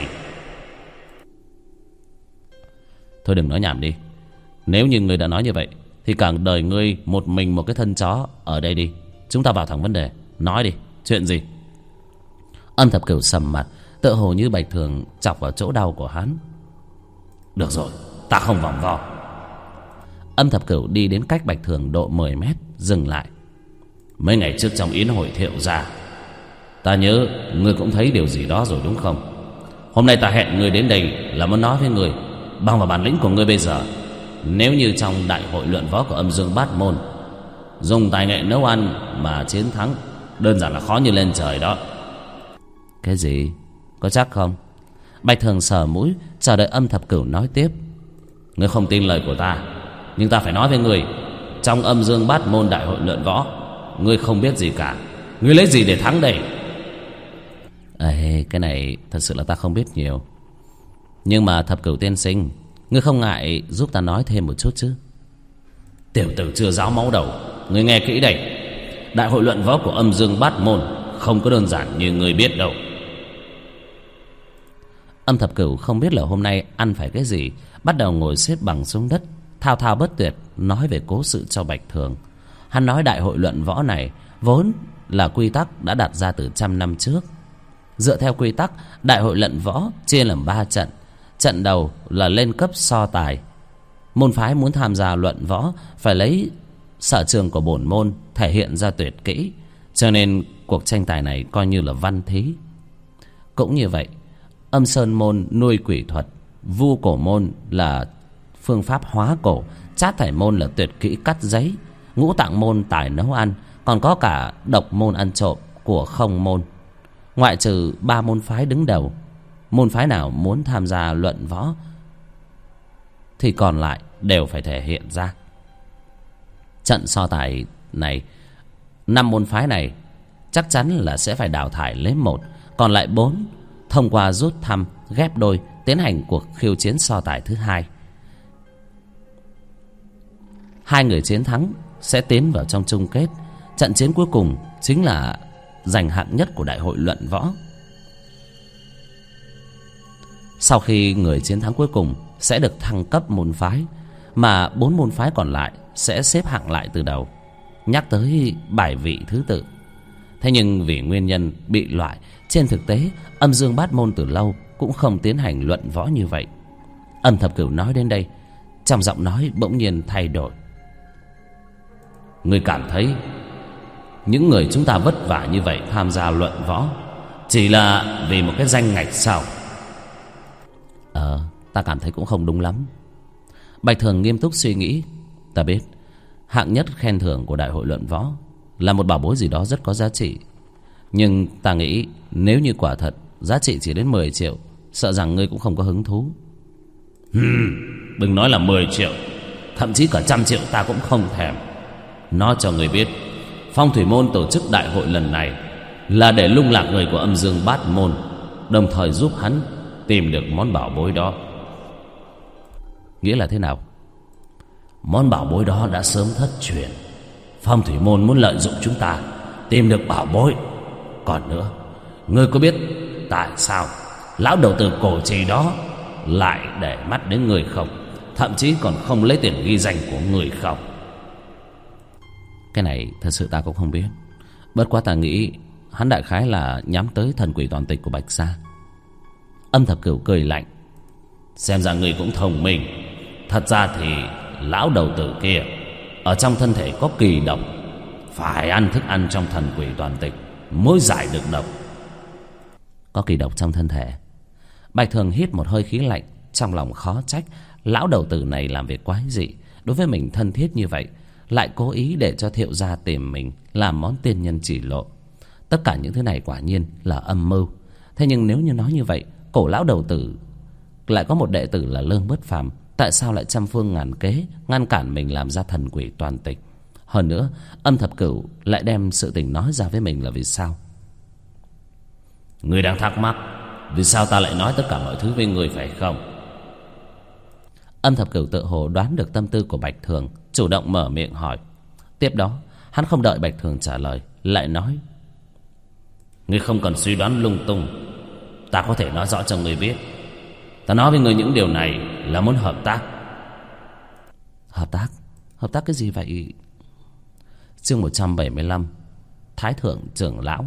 Thôi đừng nói nhảm đi. Nếu như ngươi đã nói như vậy thì cả đời ngươi một mình một cái thân chó ở đây đi. Chúng ta vào thẳng vấn đề. Nói đi, chuyện gì? Âm Thập Cửu sầm mặt, tựa hồ như Bạch Thường chọc vào chỗ đau của hắn. Được rồi, ta không vòng vo. Âm Thập Cửu đi đến cách Bạch Thường độ 10 mét, dừng lại. Mấy ngày trước trong yến hội Thiệu gia, ta nhớ ngươi cũng thấy điều gì đó rồi đúng không? Hôm nay ta hẹn ngươi đến đây là muốn nói với ngươi, bằng vào bản lĩnh của ngươi bây giờ, nếu như trong đại hội luận võ của Âm Dương Bát Môn dùng tài nghệ nấu ăn mà chiến thắng, đơn giản là khó như lên trời đó. Cái gì? Có chắc không? Bạch Thường sờ mũi, chờ đợi Âm Thập Cửu nói tiếp. Ngươi không tin lời của ta, nhưng ta phải nói với ngươi, trong Âm Dương Bát Môn đại hội luận võ, ngươi không biết gì cả. Ngươi lấy gì để thắng đây? Ê, cái này thật sự là ta không biết nhiều. Nhưng mà Thập Cửu tiên sinh, ngươi không ngại giúp ta nói thêm một chút chứ? Tiểu tử chưa ráo máu đầu, ngươi nghe kỹ đây. Đại hội luận võ của Âm Dương Bát Môn không có đơn giản như ngươi biết đâu. Âm Thập Cửu không biết là hôm nay ăn phải cái gì, bắt đầu ngồi xếp bằng xuống đất, thao thao bất tuyệt nói về cố sự cho Bạch Thường. Hắn nói đại hội luận võ này vốn là quy tắc đã đặt ra từ 100 năm trước. Dựa theo quy tắc, đại hội luận võ chia làm 3 trận. Trận đầu là lên cấp so tài. Môn phái muốn tham gia luận võ phải lấy sở trường của bổn môn thể hiện ra tuyệt kỹ, cho nên cuộc tranh tài này coi như là văn thí. Cũng như vậy, Âm Sơn môn nuôi quỷ thuật, Vu Cổ môn là phương pháp hóa cổ, Trát Thải môn là tuyệt kỹ cắt giấy, Ngũ Tạng môn tài nấu ăn, còn có cả độc môn ăn trộm của Không môn. Ngoại trừ 3 môn phái đứng đầu, môn phái nào muốn tham gia luận võ thì còn lại đều phải thể hiện ra. Trận so tài này, 5 môn phái này chắc chắn là sẽ phải đào thải lấy 1, còn lại 4 thông qua rút thăm ghép đôi tiến hành cuộc khiêu chiến so tài thứ 2. 2 người chiến thắng sẽ tiến vào trong chung kết. Trận chiến cuối cùng chính là giành hạng nhất của đại hội luận võ. Sau khi người chiến thắng cuối cùng sẽ được thăng cấp môn phái, mà 4 môn phái còn lại sẽ xếp hạng lại từ đầu, nhắc tới bài vị thứ tự. Thế nhưng vì nguyên nhân bị loại, trên thực tế Âm Dương Bát Môn từ lâu cũng không tiến hành luận võ như vậy. Âm Thập Cửu nói đến đây, trong giọng nói bỗng nhiên thay đổi. Ngươi cảm thấy những người chúng ta vất vả như vậy tham gia luận võ chỉ là vì một cái danh ngạch sao? Ta cảm thấy cũng không đúng lắm. Bạch Thường nghiêm túc suy nghĩ. Ta biết hạng nhất khen thưởng của đại hội luận võ là một bảo bối gì đó rất có giá trị, nhưng ta nghĩ nếu như quả thật giá trị chỉ đến 10 triệu, sợ rằng ngươi cũng không có hứng thú. Đừng nói là 10 triệu, thậm chí cả 100 triệu ta cũng không thèm. Nói cho người biết, Phong Thủy môn tổ chức đại hội lần này là để lung lạc người của Âm Dương Bát Môn, đồng thời giúp hắn tìm được món bảo bối đó. Nghĩa là thế nào? Món bảo bối đó đã sớm thất truyền. Phong Thủy môn muốn lợi dụng chúng ta tìm được bảo bối. Còn nữa, ngươi có biết tại sao lão đầu tử cổ trì đó lại để mắt đến người không? Thậm chí còn không lấy tiền ghi danh của người không? Cái này thật sự ta cũng không biết. Bất quá ta nghĩ hắn đại khái là nhắm tới thần quỷ toàn tịch của Bạch Gia. Âm Thập Cửu cười lạnh. Xem ra người cũng thông minh. Thật ra thì lão đầu tử kia ở trong thân thể có kỳ độc, phải ăn thức ăn trong thần quỷ toàn tịch mới giải được độc. Có kỳ độc trong thân thể? Bạch Thường hít một hơi khí lạnh, trong lòng khó trách lão đầu tử này làm việc quái dị. Đối với mình thân thiết như vậy, lại cố ý để cho Thiệu gia tìm mình làm món tiên nhân chỉ lộ. Tất cả những thứ này quả nhiên là âm mưu. Thế nhưng nếu như nói như vậy, cổ lão đầu tử lại có một đệ tử là Lương Bất Phàm, tại sao lại trăm phương ngàn kế ngăn cản mình làm ra thần quỷ toàn tịch? Hơn nữa, Âm Thập Cửu lại đem sự tình nói ra với mình là vì sao? Ngươi đang thắc mắc vì sao ta lại nói tất cả mọi thứ với ngươi phải không? Âm Thập Cửu tự hồ đoán được tâm tư của Bạch Thường, chủ động mở miệng hỏi. Tiếp đó hắn không đợi Bạch Thường trả lời, lại nói: Ngươi không cần suy đoán lung tung, ta có thể nói rõ cho ngươi biết. Ta nói với ngươi những điều này là muốn hợp tác. Hợp tác? Hợp tác cái gì vậy? Chương 175: Thái thượng trưởng lão.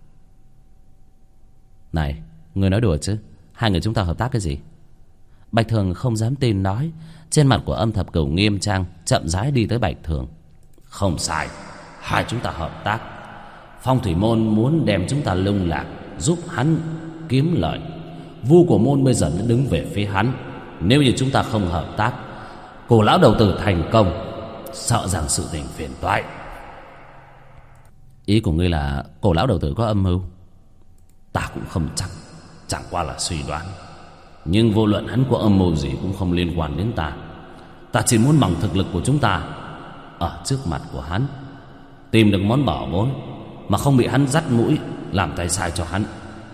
Này, ngươi nói đùa chứ? Hai người chúng ta hợp tác cái gì? Bạch Thường không dám tin nói. Trên mặt của Âm Thập Cửu nghiêm trang, chậm rãi đi tới Bạch Thường. Không sai, hai chúng ta hợp tác. Phong thủy môn muốn đem chúng ta lung lạc, giúp hắn kiếm lợi. Vu của môn bây giờ đã đứng về phía hắn. Nếu như chúng ta không hợp tác, Cổ lão đầu tử thành công, sợ rằng sự tình phiền toái. Ý của ngươi là Cổ lão đầu tử có âm mưu? Ta cũng không chắc, chẳng qua là suy đoán. Nhưng vô luận hắn có âm mưu gì cũng không liên quan đến ta. Ta chỉ muốn bằng thực lực của chúng ta ở trước mặt của hắn tìm được món bảo bối mà không bị hắn dắt mũi làm tay sai cho hắn.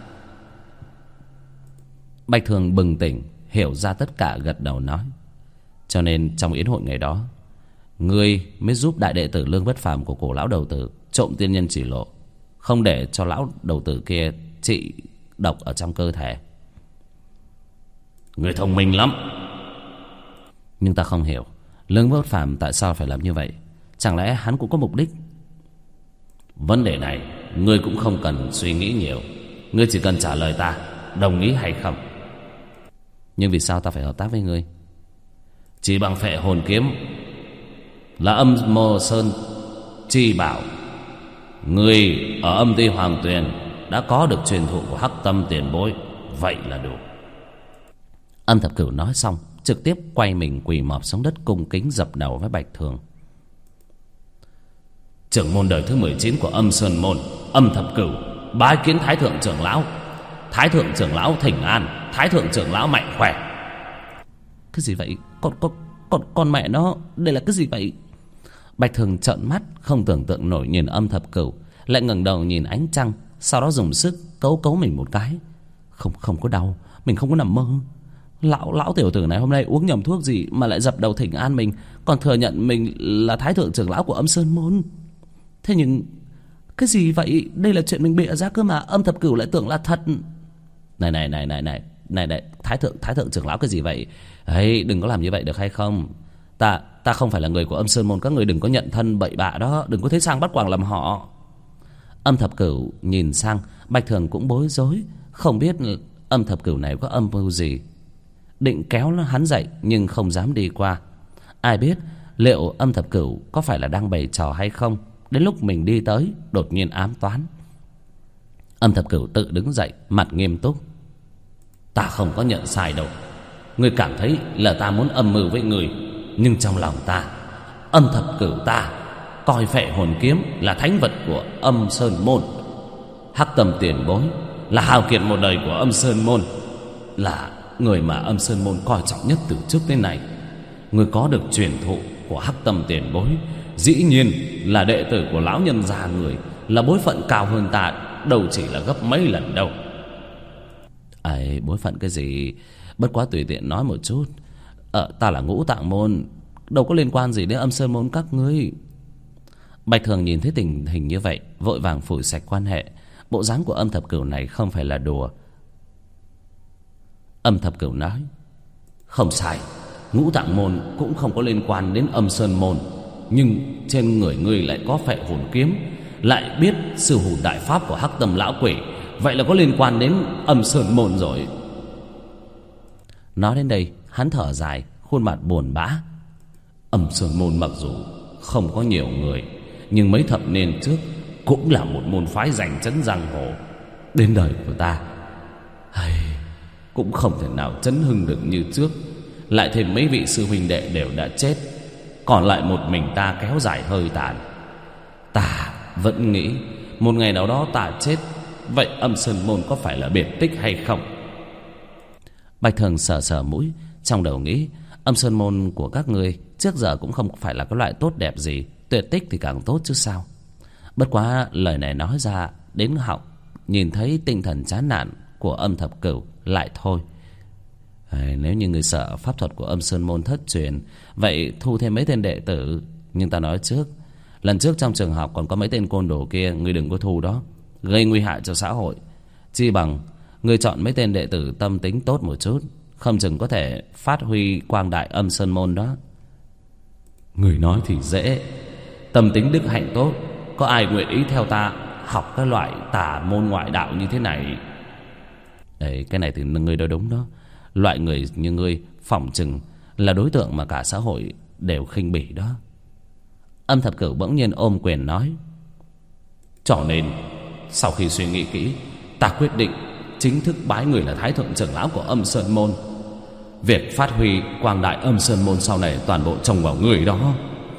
Bạch Thường bừng tỉnh, hiểu ra tất cả, gật đầu nói: Cho nên trong yến hội ngày đó, ngươi mới giúp đại đệ tử Lương Bất Phàm của Cổ lão đầu tử trộm tiên nhân chỉ lộ, không để cho lão đầu tử kia trị độc ở trong cơ thể. Ngươi thông minh lắm. Nhưng ta không hiểu Lương Bất Phàm tại sao phải làm như vậy. Chẳng lẽ hắn cũng có mục đích? Vấn đề này ngươi cũng không cần suy nghĩ nhiều. Ngươi chỉ cần trả lời ta đồng ý hay không. Nhưng vì sao ta phải hợp tác với ngươi? Chỉ bằng phệ hồn kiếm là Âm Mô Sơn chi bảo. Ngươi ở Âm Ti Hoàng Tuyền đã có được truyền thụ của Hắc Tâm tiền bối, vậy là đủ. Âm Thập Cửu nói xong, trực tiếp quay mình quỳ mọp xuống đất, cung kính dập đầu với Bạch Thường. Trưởng môn đời thứ 19 của Âm Sơn môn, Âm Thập Cửu bái kiến Thái thượng trưởng lão. Thái thượng trưởng lão thỉnh an. Thái thượng trưởng lão mạnh khỏe. Cái gì vậy? Con mẹ nó, đây là cái gì vậy? Bạch Thường trợn mắt không tưởng tượng nổi nhìn Âm Thập Cửu, lại ngẩng đầu nhìn ánh trăng, sau đó dùng sức cấu mình một cái. Không có đau, mình không có nằm mơ. Lão tiểu tử này hôm nay uống nhầm thuốc gì mà lại dập đầu thỉnh an mình, còn thừa nhận mình là Thái thượng trưởng lão của Âm Sơn môn. Thế nhưng cái gì vậy? Đây là chuyện mình bịa ra cơ mà. Âm Thập Cửu lại tưởng là thật. Này, Thái thượng trưởng lão cái gì vậy? Ấy, đừng có làm như vậy được hay không? Ta không phải là người của Âm Sơn môn, các người đừng có nhận thân bậy bạ đó, đừng có thế sang bắt quàng làm họ. Âm Thập Cửu nhìn sang, Bạch Thường cũng bối rối, không biết Âm Thập Cửu này có âm mưu gì. Định kéo hắn dậy nhưng không dám đi qua. Ai biết liệu Âm Thập Cửu có phải là đang bày trò hay không. Đến lúc mình đi tới, đột nhiên ám toán. Âm Thập Cửu tự đứng dậy, mặt nghiêm túc. Ta không có nhận sai đâu. Ngươi cảm thấy là ta muốn âm mưu với ngươi, nhưng trong lòng ta, Âm Thập Cửu ta coi phệ hồn kiếm là thánh vật của Âm Sơn môn. Hắc Tâm tiền bối là hào kiệt một đời của Âm Sơn môn, là người mà Âm Sơn môn coi trọng nhất từ trước đến nay. Ngươi có được truyền thụ của Hắc Tâm tiền bối, dĩ nhiên là đệ tử của lão nhân gia người, là bối phận cao hơn ta đâu chỉ là gấp mấy lần đâu. Ấy, bối phận cái gì? Bất quá tùy tiện nói một chút. Ta là Ngũ Tạng môn, đâu có liên quan gì đến Âm Sơn môn các ngươi. Bạch Thường nhìn thấy tình hình như vậy, vội vàng phủi sạch quan hệ. Bộ dáng của Âm Thập Cửu này không phải là đùa. Âm Thập Cửu nói: Không sai, Ngũ Tạng môn cũng không có liên quan đến Âm Sơn môn, nhưng trên người ngươi lại có phệ hồn kiếm, lại biết sư hồn đại pháp của Hắc Tâm lão quỷ, vậy là có liên quan đến Âm Sơn môn rồi. Nói đến đây, hắn thở dài, khuôn mặt buồn bã. Âm Sơn môn mặc dù không có nhiều người, nhưng mấy thập niên trước cũng là một môn phái giành chấn giang hồ. Đến đời của ta cũng không thể nào chấn hưng được như trước. Lại thêm mấy vị sư huynh đệ đều đã chết, còn lại một mình ta kéo dài hơi tàn. Ta vẫn nghĩ một ngày nào đó ta chết, vậy Âm Sơn môn có phải là biệt tích hay không? Bạch Thường sờ mũi, trong đầu nghĩ Âm Sơn môn của các ngươi trước giờ cũng không phải là cái loại tốt đẹp gì, tuyệt tích thì càng tốt chứ sao. Bất quá lời này nói ra đến họng, nhìn thấy tinh thần chán nản của Âm Thập Cửu lại thôi. Nếu như người sợ pháp thuật của âm sơn môn thất truyền, vậy thu thêm mấy tên đệ tử. Nhưng ta nói trước, lần trước trong trường học còn có mấy tên côn đồ kia, ngươi đừng có thu đó, gây nguy hại cho xã hội. Chi bằng ngươi chọn mấy tên đệ tử tâm tính tốt một chút, không chừng có thể phát huy quang đại âm sơn môn đó. Người nói thì dễ, tâm tính đức hạnh tốt, có ai nguyện ý theo ta học cái loại tà môn ngoại đạo như thế này? Đấy, cái này thì ngươi nói đúng đó. Loại người như ngươi phỏng chừng là đối tượng mà cả xã hội đều khinh bỉ đó. Âm Thập Cửu bỗng nhiên ôm quyền nói: cho nên sau khi suy nghĩ kỹ, ta quyết định chính thức bái người là Thái Thượng trưởng lão của âm sơn môn. Việc phát huy quang đại âm sơn môn sau này toàn bộ trông vào người đó.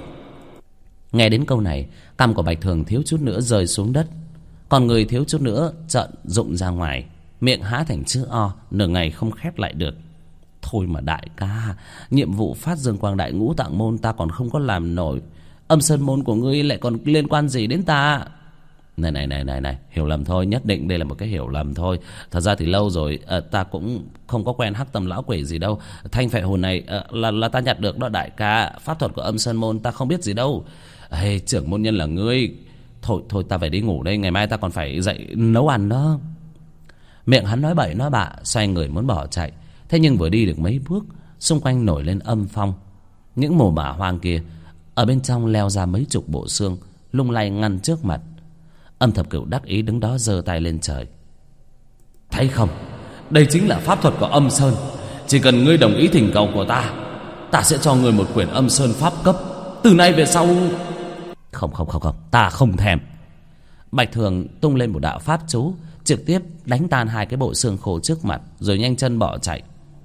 Nghe đến câu này, cằm của Bạch Thường thiếu chút nữa rơi xuống đất, còn người thiếu chút nữa trợn rụng ra ngoài, miệng há thành chữ O, nửa ngày không khép lại được. Thôi mà đại ca, nhiệm vụ phát dương quang đại ngũ tạng môn ta còn không có làm nổi, âm sơn môn của ngươi lại còn liên quan gì đến ta? Này, hiểu lầm thôi, nhất định đây là một cái hiểu lầm thôi. Thật ra thì lâu rồi ta cũng không có quen hắc tâm lão quỷ gì đâu. Thanh phệ hồn này là ta nhặt được đó đại ca. Pháp thuật của âm sơn môn ta không biết gì đâu. Trưởng môn nhân là ngươi. Thôi ta phải đi ngủ đây, ngày mai ta còn phải dậy nấu ăn đó. Miệng hắn nói bậy nói bạ, xoay người muốn bỏ chạy. Thế nhưng vừa đi được mấy bước, xung quanh nổi lên âm phong. Những mồ mả hoang kia ở bên trong leo ra mấy chục bộ xương, lung lay ngăn trước mặt. Âm Thập Cửu đắc ý đứng đó giơ tay lên trời: thấy không, đây chính là pháp thuật của âm sơn. Chỉ cần ngươi đồng ý thỉnh cầu của ta, ta sẽ cho ngươi một quyển âm sơn pháp cấp. Từ nay về sau... Không, ta không thèm. Bạch Thường tung lên một đạo pháp chú, trực tiếp đánh tan hai cái bộ xương khô trước mặt, rồi nhanh chân bỏ chạy.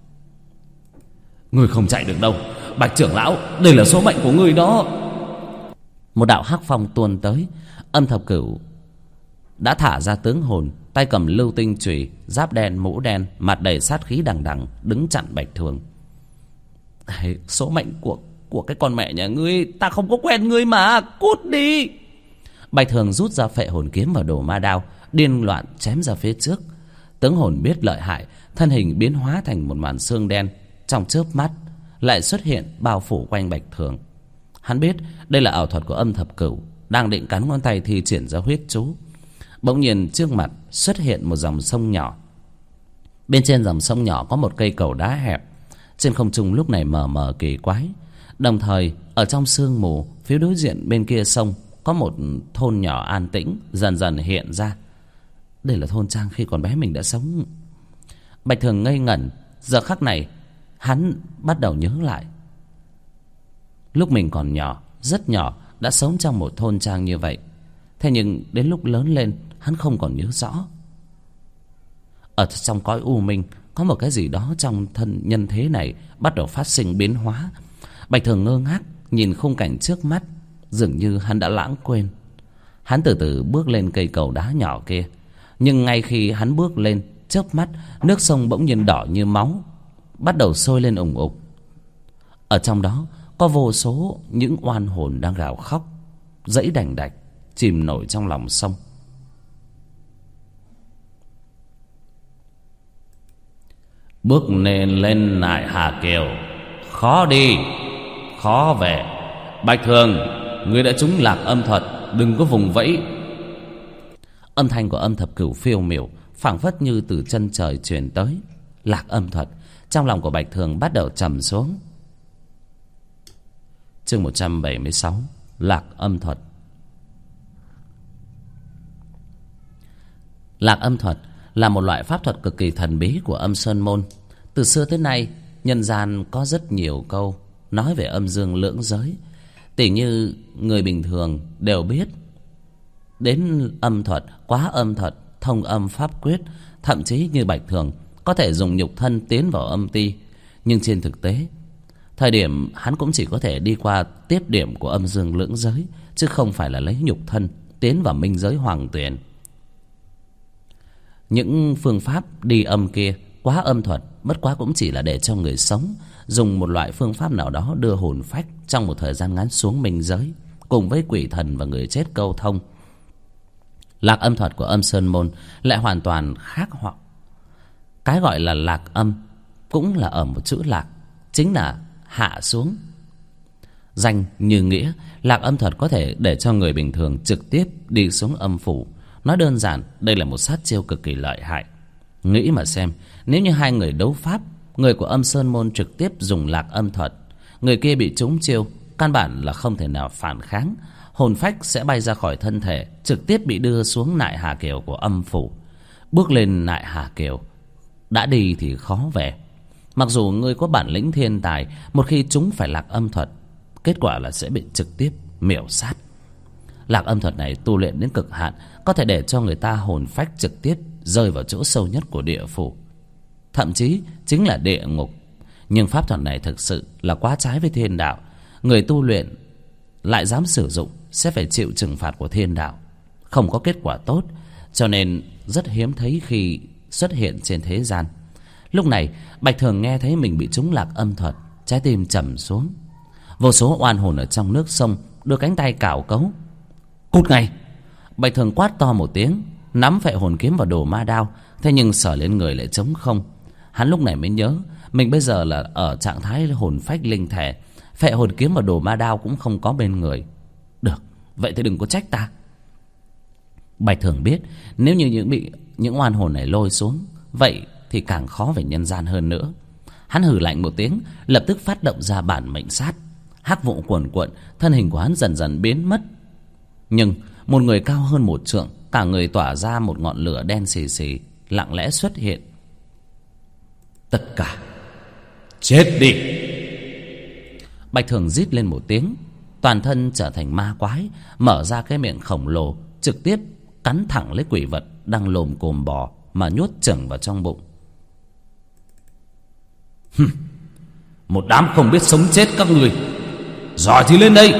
Ngươi không chạy được đâu, Bạch trưởng lão, đây là số mệnh của ngươi đó. Một đạo hắc phong tuôn tới. Âm Thập Cửu đã thả ra tướng hồn, tay cầm lưu tinh chùy, giáp đen mũ đen, mặt đầy sát khí đằng đằng, đứng chặn Bạch Thường. Số mệnh của cái con mẹ nhà ngươi, ta không có quen ngươi mà, cút đi. Bạch Thường rút ra phệ hồn kiếm và đồ ma đao, điên loạn chém ra phía trước. Tướng hồn biết lợi hại, thân hình biến hóa thành một màn xương đen, trong chớp mắt lại xuất hiện bao phủ quanh Bạch Thường. Hắn biết đây là ảo thuật của Âm Thập Cửu, đang định cắn ngón tay thi triển ra huyết chú. Bỗng nhiên trước mặt xuất hiện một dòng sông nhỏ. Bên trên dòng sông nhỏ có một cây cầu đá hẹp. Trên không trung lúc này mờ mờ kỳ quái. Đồng thời ở trong sương mù phía đối diện bên kia sông có một thôn nhỏ an tĩnh dần dần hiện ra. Đây là thôn trang khi còn bé mình đã sống. Bạch Thường ngây ngẩn. Giờ khắc này hắn bắt đầu nhớ lại, lúc mình còn nhỏ, rất nhỏ, đã sống trong một thôn trang như vậy. Thế nhưng đến lúc lớn lên, hắn không còn nhớ rõ. Ở trong cõi u minh, có một cái gì đó trong thân nhân thế này bắt đầu phát sinh biến hóa. Bạch Thường ngơ ngác nhìn khung cảnh trước mắt, dường như hắn đã lãng quên. Hắn từ từ bước lên cây cầu đá nhỏ kia. Nhưng ngay khi hắn bước lên, chớp mắt nước sông bỗng nhiên đỏ như máu, bắt đầu sôi lên ủng ục. Ở trong đó có vô số những oan hồn đang gào khóc, dãy đành đạch, chìm nổi trong lòng sông. Bước nên lên nại Hà Kiều, khó đi khó về. Bạch Thường, ngươi đã trúng lạc âm thuật, đừng có vùng vẫy. Âm thanh của Âm Thập Cửu phiêu miểu, phảng phất như từ chân trời truyền tới. Lạc âm thuật. Trong lòng của Bạch Thường bắt đầu trầm xuống. Chương 176, lạc âm thuật. Lạc âm thuật là một loại pháp thuật cực kỳ thần bí của âm sơn môn. Từ xưa tới nay, nhân gian có rất nhiều câu nói về âm dương lưỡng giới. Tỉ như người bình thường đều biết đến âm thuật, quá âm thuật, thông âm pháp quyết. Thậm chí như Bạch Thường có thể dùng nhục thân tiến vào âm ti. Nhưng trên thực tế, thời điểm hắn cũng chỉ có thể đi qua tiết điểm của âm dương lưỡng giới, chứ không phải là lấy nhục thân tiến vào minh giới hoàng tuyển. Những phương pháp đi âm kia, quá âm thuật, bất quá cũng chỉ là để cho người sống dùng một loại phương pháp nào đó đưa hồn phách trong một thời gian ngắn xuống minh giới, cùng với quỷ thần và người chết câu thông. Lạc âm thuật của âm sơn môn lại hoàn toàn khác. Hoặc cái gọi là lạc âm cũng là ở một chữ lạc, chính là hạ xuống. Danh như nghĩa, lạc âm thuật có thể để cho người bình thường trực tiếp đi xuống âm phủ. Nói đơn giản, đây là một sát chiêu cực kỳ lợi hại. Nghĩ mà xem, nếu như hai người đấu pháp, người của Âm Sơn Môn trực tiếp dùng lạc âm thuật, người kia bị trúng chiêu, căn bản là không thể nào phản kháng, hồn phách sẽ bay ra khỏi thân thể, trực tiếp bị đưa xuống nại hà kiều của âm phủ. Bước lên nại hà kiều, đã đi thì khó về. Mặc dù ngươi có bản lĩnh thiên tài, một khi chúng phải lạc âm thuật, kết quả là sẽ bị trực tiếp miểu sát. Lạc âm thuật này tu luyện đến cực hạn, có thể để cho người ta hồn phách trực tiếp rơi vào chỗ sâu nhất của địa phủ, thậm chí chính là địa ngục. Nhưng pháp thuật này thực sự là quá trái với thiên đạo. Người tu luyện lại dám sử dụng sẽ phải chịu trừng phạt của thiên đạo, không có kết quả tốt, cho nên rất hiếm thấy khi xuất hiện trên thế gian. Lúc này Bạch Thường nghe thấy mình bị trúng lạc âm thuật, trái tim trầm xuống. Vô số oan hồn ở trong nước sông đưa cánh tay cào cấu. Cút ngay! Bạch Thường quát to một tiếng, nắm phệ hồn kiếm vào đồ ma đao, thế nhưng sờ lên người lại trống không. Hắn lúc này mới nhớ mình bây giờ là ở trạng thái hồn phách linh thể, phệ hồn kiếm và đồ ma đao cũng không có bên người. Được, vậy thì đừng có trách ta. Bạch Thường biết nếu như bị những oan hồn này lôi xuống, vậy thì càng khó về nhân gian hơn nữa. Hắn hừ lạnh một tiếng, lập tức phát động ra bản mệnh sát. Hắc vụ cuồn cuộn, thân hình của hắn dần dần biến mất. Nhưng một người cao hơn một trượng, cả người tỏa ra một ngọn lửa đen xì xì, lặng lẽ xuất hiện. Tất cả chết đi! Bạch Thường rít lên một tiếng, toàn thân trở thành ma quái, mở ra cái miệng khổng lồ, trực tiếp cắn thẳng lấy quỷ vật đang lồm cồm bò mà nhốt chừng vào trong bụng. Một đám không biết sống chết các người, giỏi thì lên đây!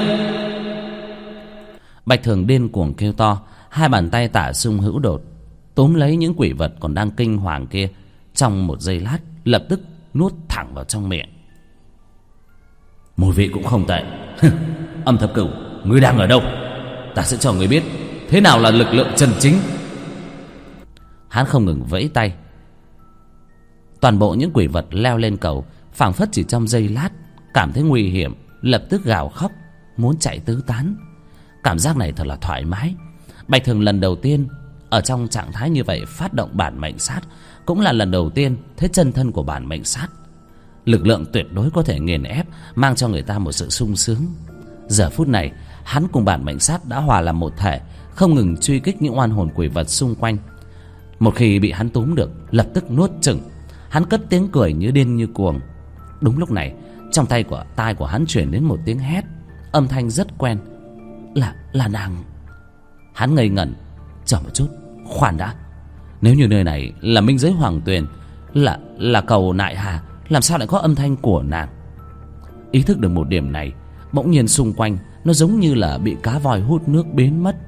Bạch Thường điên cuồng kêu to, hai bàn tay tả sung hữu đột, túm lấy những quỷ vật còn đang kinh hoàng kia, trong một giây lát lập tức nuốt thẳng vào trong miệng. Mùi vị cũng không tệ. Âm Thập Cửu, ngươi đang ở đâu? Ta sẽ cho ngươi biết thế nào là lực lượng chân chính. Hắn không ngừng vẫy tay. Toàn bộ những quỷ vật leo lên cầu, phảng phất chỉ trong giây lát cảm thấy nguy hiểm, lập tức gào khóc muốn chạy tứ tán. Cảm giác này thật là thoải mái. Bạch Thường lần đầu tiên ở trong trạng thái như vậy phát động bản mệnh sát, cũng là lần đầu tiên thấy chân thân của bản mệnh sát. Lực lượng tuyệt đối có thể nghiền ép, mang cho người ta một sự sung sướng. Giờ phút này hắn cùng bản mệnh sát đã hòa làm một thể, không ngừng truy kích những oan hồn quỷ vật xung quanh. Một khi bị hắn túm được, lập tức nuốt chửng. Hắn cất tiếng cười như điên như cuồng. Đúng lúc này, trong tai của hắn truyền đến một tiếng hét, âm thanh rất quen. Là nàng. Hắn ngây ngẩn. Chờ một chút, khoan đã. Nếu như nơi này là minh giới hoàng tuyền, là cầu nại hà, làm sao lại có âm thanh của nàng? Ý thức được một điểm này, bỗng nhiên xung quanh nó giống như là bị cá voi hút nước biến mất.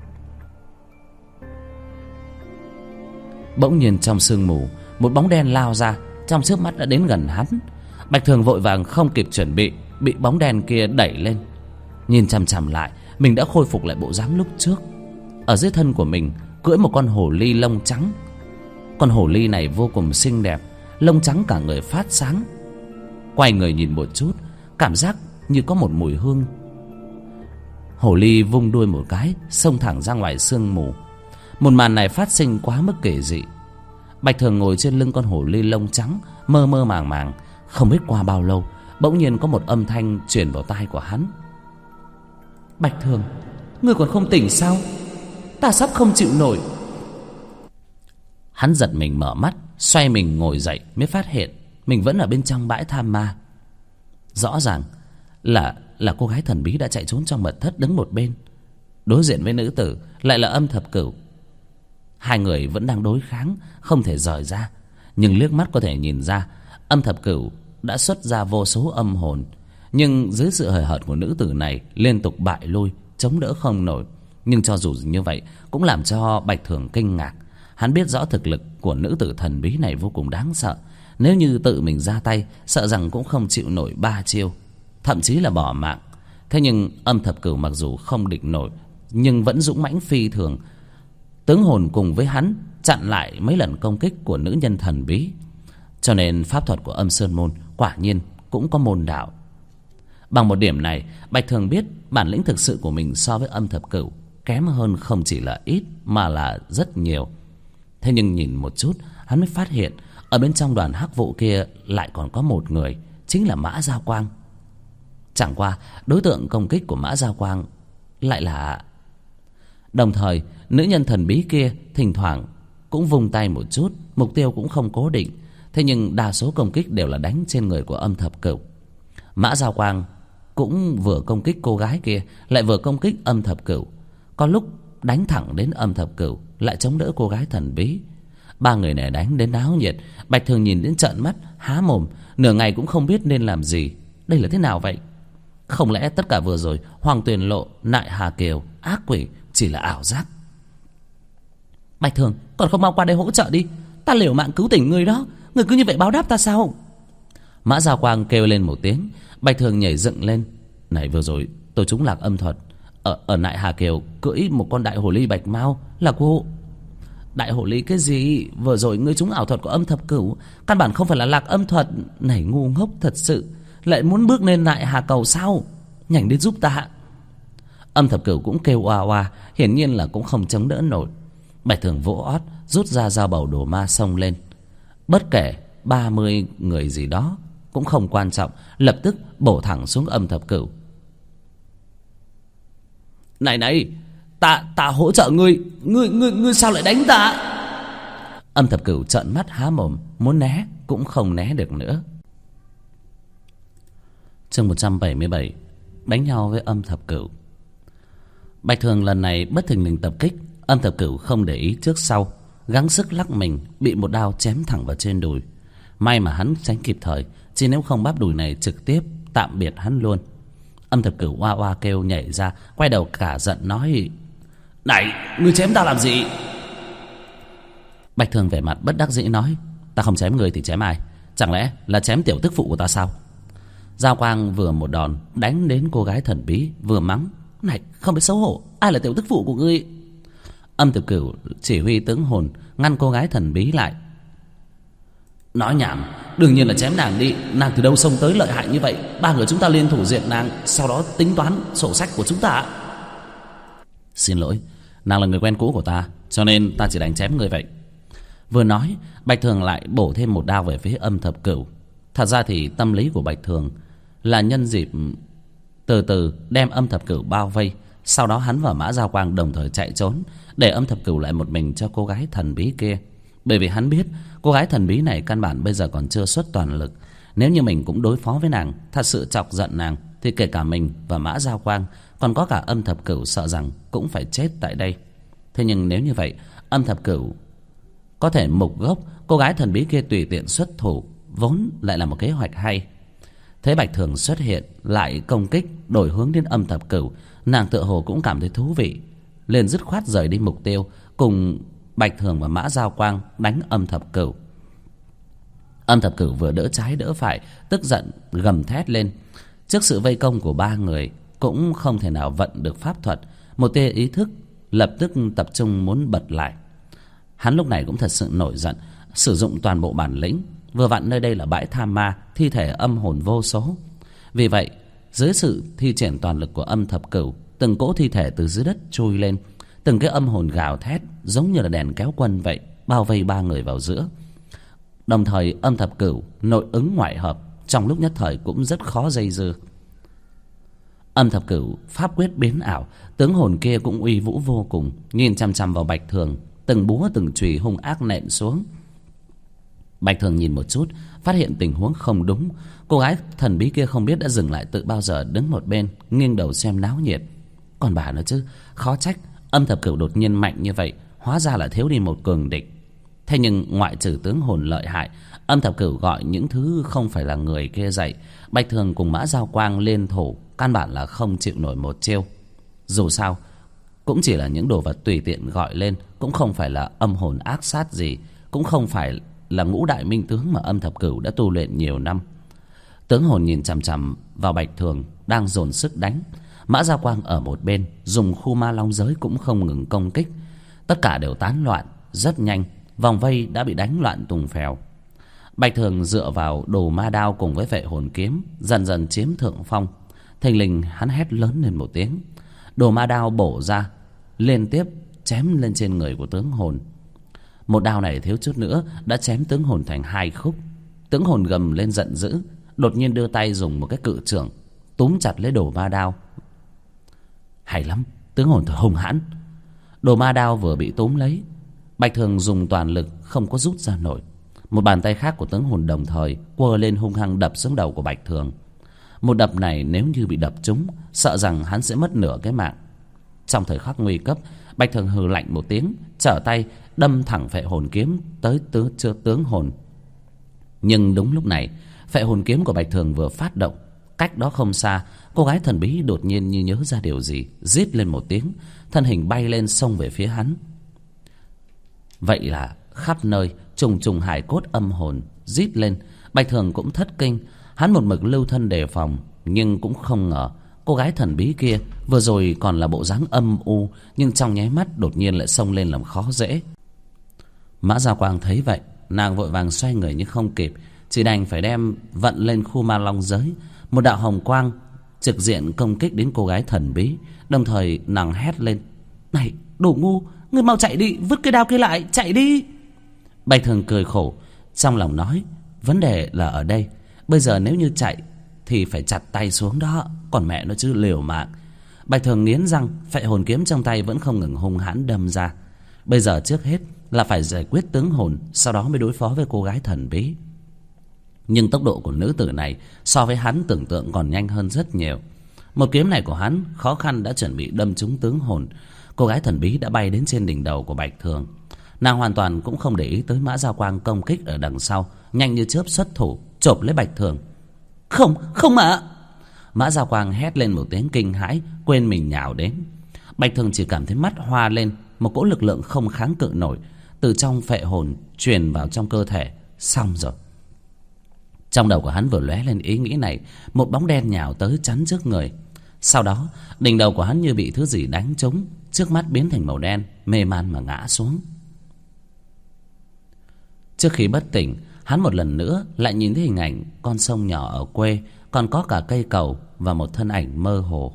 Bỗng nhiên trong sương mù, một bóng đen lao ra, trong chớp mắt đã đến gần hắn. Bạch Thường vội vàng không kịp chuẩn bị, bị bóng đen kia đẩy lên. Nhìn chằm chằm lại, mình đã khôi phục lại bộ dáng lúc trước. Ở dưới thân của mình cưỡi một con hồ ly lông trắng. Con hồ ly này vô cùng xinh đẹp, lông trắng cả người phát sáng. Quay người nhìn một chút, cảm giác như có một mùi hương. Hồ ly vung đuôi một cái, xông thẳng ra ngoài sương mù. Một màn này phát sinh quá mức kỳ dị. Bạch Thường ngồi trên lưng con hồ ly lông trắng, mơ mơ màng màng. Không biết qua bao lâu, bỗng nhiên có một âm thanh truyền vào tai của hắn. Bạch Thường, ngươi còn không tỉnh sao? Ta sắp không chịu nổi. Hắn giật mình mở mắt, xoay mình ngồi dậy mới phát hiện mình vẫn ở bên trong bãi tham ma. Rõ ràng là cô gái thần bí đã chạy trốn trong mật thất đứng một bên. Đối diện với nữ tử lại là Âm Thập Cửu. Hai người vẫn đang đối kháng, không thể rời ra. Nhưng liếc mắt có thể nhìn ra Âm Thập Cửu đã xuất ra vô số âm hồn, nhưng dưới sự hời hợt của nữ tử này liên tục bại lui, chống đỡ không nổi. Nhưng cho dù như vậy cũng làm cho Bạch Thường kinh ngạc. Hắn biết rõ thực lực của nữ tử thần bí này vô cùng đáng sợ. Nếu như tự mình ra tay, sợ rằng cũng không chịu nổi 3 chiêu, thậm chí là bỏ mạng. Thế nhưng Âm Thập Cửu mặc dù không địch nổi, nhưng vẫn dũng mãnh phi thường. Tướng hồn cùng với hắn chặn lại mấy lần công kích của nữ nhân thần bí. Cho nên pháp thuật của Âm Sơn Môn quả nhiên cũng có môn đạo. Bằng một điểm này, Bạch Thường biết bản lĩnh thực sự của mình so với Âm Thập Cửu kém hơn không chỉ là ít mà là rất nhiều. Thế nhưng nhìn một chút, hắn mới phát hiện ở bên trong đoàn hắc vụ kia lại còn có một người, chính là Mã Giao Quang. Chẳng qua đối tượng công kích của Mã Giao Quang lại là... Đồng thời nữ nhân thần bí kia thỉnh thoảng cũng vung tay một chút, mục tiêu cũng không cố định. Thế nhưng đa số công kích đều là đánh trên người của Âm Thập Cửu. Mã Giao Quang cũng vừa công kích cô gái kia, lại vừa công kích Âm Thập Cửu. Có lúc đánh thẳng đến Âm Thập Cửu, lại chống đỡ cô gái thần bí. Ba người này đánh đến náo nhiệt. Bạch Thường nhìn đến trợn mắt há mồm, nửa ngày cũng không biết nên làm gì. Đây là thế nào vậy? Không lẽ tất cả vừa rồi Hoàng Tuyền Lộ, Nại Hà Kiều, ác quỷ chỉ là ảo giác? Bạch Thường, còn không mau qua đây hỗ trợ đi. Ta liều mạng cứu tỉnh người đó, người cứ như vậy báo đáp ta sao? Mã Giao Quang kêu lên một tiếng. Bạch Thường nhảy dựng lên. Này, vừa rồi tôi trúng lạc âm thuật. Ở Nại Hà Kiều cưỡi một con đại hồ ly bạch mao là cô. Đại hồ ly cái gì? Vừa rồi ngươi trúng ảo thuật của Âm Thập Cửu, căn bản không phải là lạc âm thuật. Này, ngu ngốc thật sự, lại muốn bước lên Nại Hà Cầu sao? Nhanh đến giúp ta. Âm Thập Cửu cũng kêu oa oa, hiển nhiên là cũng không chống đỡ nổi. Bạch Thường vỗ ót, rút ra dao bầu đồ ma xông lên. Bất kể 30 người gì đó cũng không quan trọng, lập tức bổ thẳng xuống Âm Thập Cửu. Này, ta hỗ trợ ngươi, ngươi sao lại đánh ta? Âm Thập Cửu trợn mắt há mồm, muốn né cũng không né được nữa. Chương 177, đánh nhau với Âm Thập Cửu. Bạch Thường lần này bất thình lình tập kích. Âm Thập Cửu không để ý trước sau, gắng sức lắc mình, bị một đao chém thẳng vào trên đùi. May mà hắn tránh kịp thời, chứ nếu không bắp đùi này trực tiếp tạm biệt hắn luôn. Âm Thập Cửu oa oa kêu nhảy ra, quay đầu cả giận nói: Này, ngươi chém ta làm gì? Bạch Thường vẻ mặt bất đắc dĩ nói: Ta không chém ngươi thì chém ai? Chẳng lẽ là chém tiểu tức phụ của ta sao? Giao Quang vừa một đòn đánh đến cô gái thần bí, vừa mắng: Này, không biết xấu hổ, ai là tiểu tức phụ của ngươi? Âm Thập Cửu chỉ huy tướng hồn ngăn cô gái thần bí lại. Nói nhảm, đương nhiên là chém nàng đi. Nàng từ đâu xông tới lợi hại như vậy? Ba người chúng ta liên thủ diệt nàng, sau đó tính toán sổ sách của chúng ta. Xin lỗi, nàng là người quen cũ của ta, cho nên ta chỉ đánh chém người vậy. Vừa nói, Bạch Thường lại bổ thêm một đao về phía Âm Thập Cửu. Thật ra thì tâm lý của Bạch Thường là nhân dịp từ từ đem Âm Thập Cửu bao vây, sau đó hắn và Mã Giao Quang đồng thời chạy trốn, để Âm Thập Cửu lại một mình cho cô gái thần bí kia. Bởi vì hắn biết cô gái thần bí này căn bản bây giờ còn chưa xuất toàn lực. Nếu như mình cũng đối phó với nàng, thật sự chọc giận nàng, thì kể cả mình và Mã Giao Quang, còn có cả Âm Thập Cửu, sợ rằng cũng phải chết tại đây. Thế nhưng nếu như vậy, Âm Thập Cửu có thể mục gốc, cô gái thần bí kia tùy tiện xuất thủ, vốn lại là một kế hoạch hay. Thế Bạch Thường xuất hiện, lại công kích, đổi hướng đến Âm Thập Cửu, nàng tựa hồ cũng cảm thấy thú vị, liền dứt khoát rời đi mục tiêu, cùng Bạch Thường và Mã Giao Quang đánh Âm Thập Cửu. Âm Thập Cửu vừa đỡ trái đỡ phải, tức giận gầm thét lên. Trước sự vây công của ba người, cũng không thể nào vận được pháp thuật, một tia ý thức lập tức tập trung muốn bật lại. Hắn lúc này cũng thật sự nổi giận, sử dụng toàn bộ bản lĩnh. Vừa vặn nơi đây là bãi tham ma, thi thể âm hồn vô số. Vì vậy, dưới sự thi triển toàn lực của Âm Thập Cửu, từng cỗ thi thể từ dưới đất trôi lên, từng cái âm hồn gào thét giống như là đèn kéo quân vậy, bao vây ba người vào giữa. Đồng thời Âm Thập Cửu nội ứng ngoại hợp, trong lúc nhất thời cũng rất khó dây dưa. Âm Thập Cửu pháp quyết biến ảo, tướng hồn kia cũng uy vũ vô cùng, nhìn chằm chằm vào Bạch Thường, từng búa từng chùy hung ác nện xuống. Bạch Thường nhìn một chút, phát hiện tình huống không đúng. Cô gái thần bí kia không biết đã dừng lại từ bao giờ, đứng một bên nghiêng đầu xem náo nhiệt. Còn bà nữa chứ, khó trách Âm Thập Cửu đột nhiên mạnh như vậy, hóa ra là thiếu đi một cường địch. Thế nhưng ngoại trừ tướng hồn lợi hại, Âm Thập Cửu gọi những thứ không phải là người kia dạy. Bạch Thường cùng Mã Giao Quang liên thủ, căn bản là không chịu nổi một chiêu. Dù sao cũng chỉ là những đồ vật tùy tiện gọi lên, cũng không phải là âm hồn ác sát gì, cũng không phải là ngũ đại minh tướng mà Âm Thập Cửu đã tu luyện nhiều năm. Tướng hồn nhìn chằm chằm vào Bạch Thường đang dồn sức đánh. Mã Giao Quang ở một bên dùng khu ma long giới cũng không ngừng công kích. Tất cả đều tán loạn rất nhanh, vòng vây đã bị đánh loạn tùng phèo. Bạch Thường dựa vào đồ ma đao cùng với vệ hồn kiếm dần dần chiếm thượng phong. Thình lình hắn hét lớn lên một tiếng, đồ ma đao bổ ra liên tiếp chém lên trên người của tướng hồn. Một đao này thiếu chút nữa đã chém tướng hồn thành hai khúc. Tướng hồn gầm lên giận dữ, đột nhiên đưa tay dùng một cái cự chưởng túm chặt lấy đồ ma đao. Hay lắm, tướng hồn thật hung hãn. Đồ ma đao vừa bị túm lấy, Bạch Thường dùng toàn lực không có rút ra nổi. Một bàn tay khác của tướng hồn đồng thời quơ lên hung hăng đập xuống đầu của Bạch Thường. Một đập này nếu như bị đập trúng, sợ rằng hắn sẽ mất nửa cái mạng. Trong thời khắc nguy cấp, Bạch Thường hừ lạnh một tiếng, trở tay đâm thẳng phệ hồn kiếm tới tướng hồn. Nhưng đúng lúc này, phệ hồn kiếm của Bạch Thường vừa phát động, cách đó không xa, cô gái thần bí đột nhiên như nhớ ra điều gì, rít lên một tiếng, thân hình bay lên xông về phía hắn. Vậy là khắp nơi trùng trùng hài cốt âm hồn rít lên. Bạch Thường cũng thất kinh, hắn một mực lưu thân đề phòng, nhưng cũng không ngờ cô gái thần bí kia vừa rồi còn là bộ dáng âm u, nhưng trong nháy mắt đột nhiên lại xông lên làm khó dễ. Mã Gia Quang thấy vậy, nàng vội vàng xoay người nhưng không kịp, chỉ đành phải đem vận lên khu ma long giới. Một đạo hồng quang trực diện công kích đến cô gái thần bí, đồng thời nàng hét lên: "Này, đồ ngu, ngươi mau chạy đi, vứt cái đao kia lại, chạy đi!" Bạch Thường cười khổ, trong lòng nói: vấn đề là ở đây, bây giờ nếu như chạy thì phải chặt tay xuống đó, còn mẹ nó chứ liều mạng. Bạch Thường nghiến răng, phệ hồn kiếm trong tay vẫn không ngừng hung hãn đâm ra. Bây giờ trước hết là phải giải quyết tướng hồn, sau đó mới đối phó với cô gái thần bí. Nhưng tốc độ của nữ tử này so với hắn tưởng tượng còn nhanh hơn rất nhiều. Một kiếm này của hắn khó khăn đã chuẩn bị đâm trúng tướng hồn. Cô gái thần bí đã bay đến trên đỉnh đầu của Bạch Thường. Nàng hoàn toàn cũng không để ý tới Mã Gia Quang công kích ở đằng sau, nhanh như chớp xuất thủ chộp lấy Bạch Thường. "Không, không ạ!" Mã Gia Quang hét lên một tiếng kinh hãi, quên mình nhào đến. Bạch Thường chỉ cảm thấy mắt hoa lên, một cỗ lực lượng không kháng cự nổi từ trong phệ hồn truyền vào trong cơ thể. Xong rồi. Trong đầu của hắn vừa lóe lên ý nghĩ này, một bóng đen nhào tới chắn trước người. Sau đó đỉnh đầu của hắn như bị thứ gì đánh trúng, trước mắt biến thành màu đen, mê man mà ngã xuống. Trước khi bất tỉnh, hắn một lần nữa lại nhìn thấy hình ảnh con sông nhỏ ở quê, còn có cả cây cầu và một thân ảnh mơ hồ.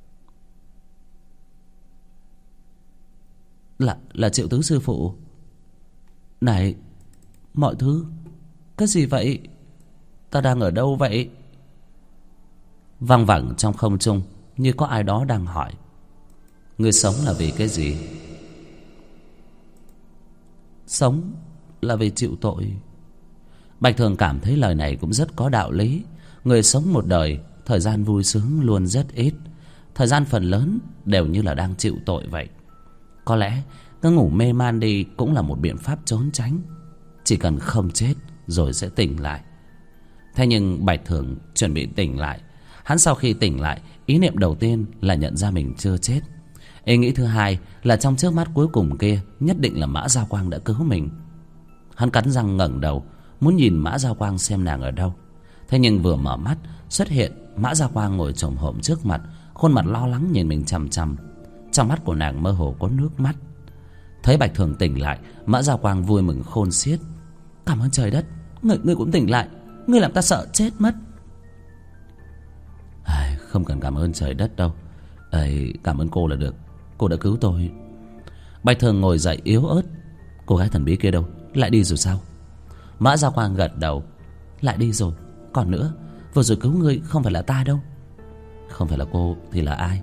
Là Triệu Tứ sư phụ. Này, mọi thứ, cái gì vậy? Ta đang ở đâu vậy? Văng vẳng trong không trung, như có ai đó đang hỏi: ngươi sống là vì cái gì? Sống là vì chịu tội. Bạch Thường cảm thấy lời này cũng rất có đạo lý. Người sống một đời, thời gian vui sướng luôn rất ít, thời gian phần lớn đều như là đang chịu tội vậy. Có lẽ cứ ngủ mê man đi cũng là một biện pháp trốn tránh. Chỉ cần không chết rồi sẽ tỉnh lại. Thế nhưng Bạch Thường chuẩn bị tỉnh lại. Hắn sau khi tỉnh lại, ý niệm đầu tiên là nhận ra mình chưa chết. Ý nghĩ thứ hai là trong trước mắt cuối cùng kia nhất định là Mã Gia Quang đã cứu mình. Hắn cắn răng ngẩng đầu, muốn nhìn Mã Gia Quang xem nàng ở đâu. Thế nhưng vừa mở mắt, xuất hiện Mã Gia Quang ngồi chồm hổm trước mặt, khuôn mặt lo lắng nhìn mình chằm chằm. Trong mắt của nàng mơ hồ có nước mắt. Thấy Bạch Thường tỉnh lại, Mã Gia Quang vui mừng khôn xiết. Cảm ơn trời đất, ngươi cũng tỉnh lại. Ngươi làm ta sợ chết mất. Không cần cảm ơn trời đất đâu. Cảm ơn cô là được. Cô đã cứu tôi. Bạch Thường ngồi dậy yếu ớt. Cô gái thần bí kia đâu? Lại đi rồi sao? Mã Gia Quang gật đầu. Lại đi rồi. Còn nữa, vừa rồi cứu ngươi không phải là ta đâu. Không phải là cô thì là ai?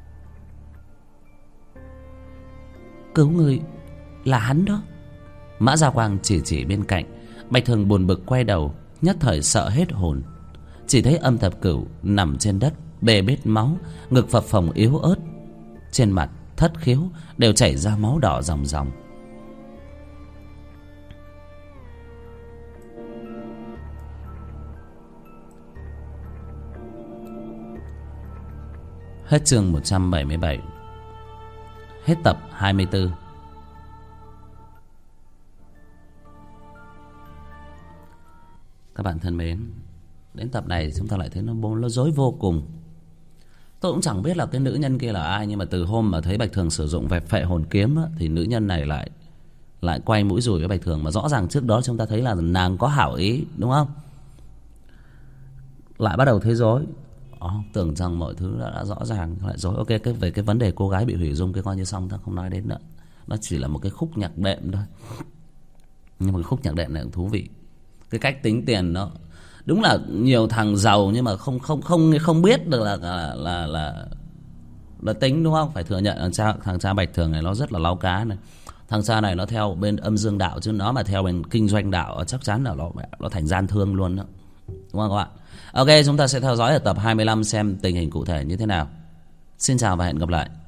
Cứu ngươi là hắn đó. Mã Gia Quang chỉ bên cạnh. Bạch Thường buồn bực quay đầu, nhất thời sợ hết hồn. Chỉ thấy Âm Thập Cửu nằm trên đất, bê bết máu, ngực phập phồng yếu ớt. Trên mặt, thất khiếu đều chảy ra máu đỏ ròng ròng. Hết chương 177. Hết tập 24. Các bạn thân mến, đến tập này chúng ta lại thấy nó rối vô cùng. Tôi cũng chẳng biết là cái nữ nhân kia là ai, nhưng mà từ hôm mà thấy Bạch Thường sử dụng phệ hồn kiếm á, thì nữ nhân này lại lại quay mũi dùi với Bạch Thường, mà rõ ràng trước đó chúng ta thấy là nàng có hảo ý, đúng không? Lại bắt đầu thấy rối. Tưởng rằng mọi thứ đã rõ ràng, lại rối. Ok, về cái vấn đề cô gái bị hủy dung cái coi như xong, ta không nói đến nữa. Nó chỉ là một cái khúc nhạc đệm thôi, nhưng mà cái khúc nhạc đệm này cũng thú vị. Cái cách tính tiền nó đúng là nhiều thằng giàu nhưng mà không biết được là tính, đúng không? Phải thừa nhận thằng cha Bạch Thường này nó rất là láu cá này. Thằng cha này nó theo bên âm dương đạo, chứ nó mà theo bên kinh doanh đạo chắc chắn là nó thành gian thương luôn đó, đúng không các bạn? Ok, chúng ta sẽ theo dõi ở tập 25 xem tình hình cụ thể như thế nào. Xin chào và hẹn gặp lại.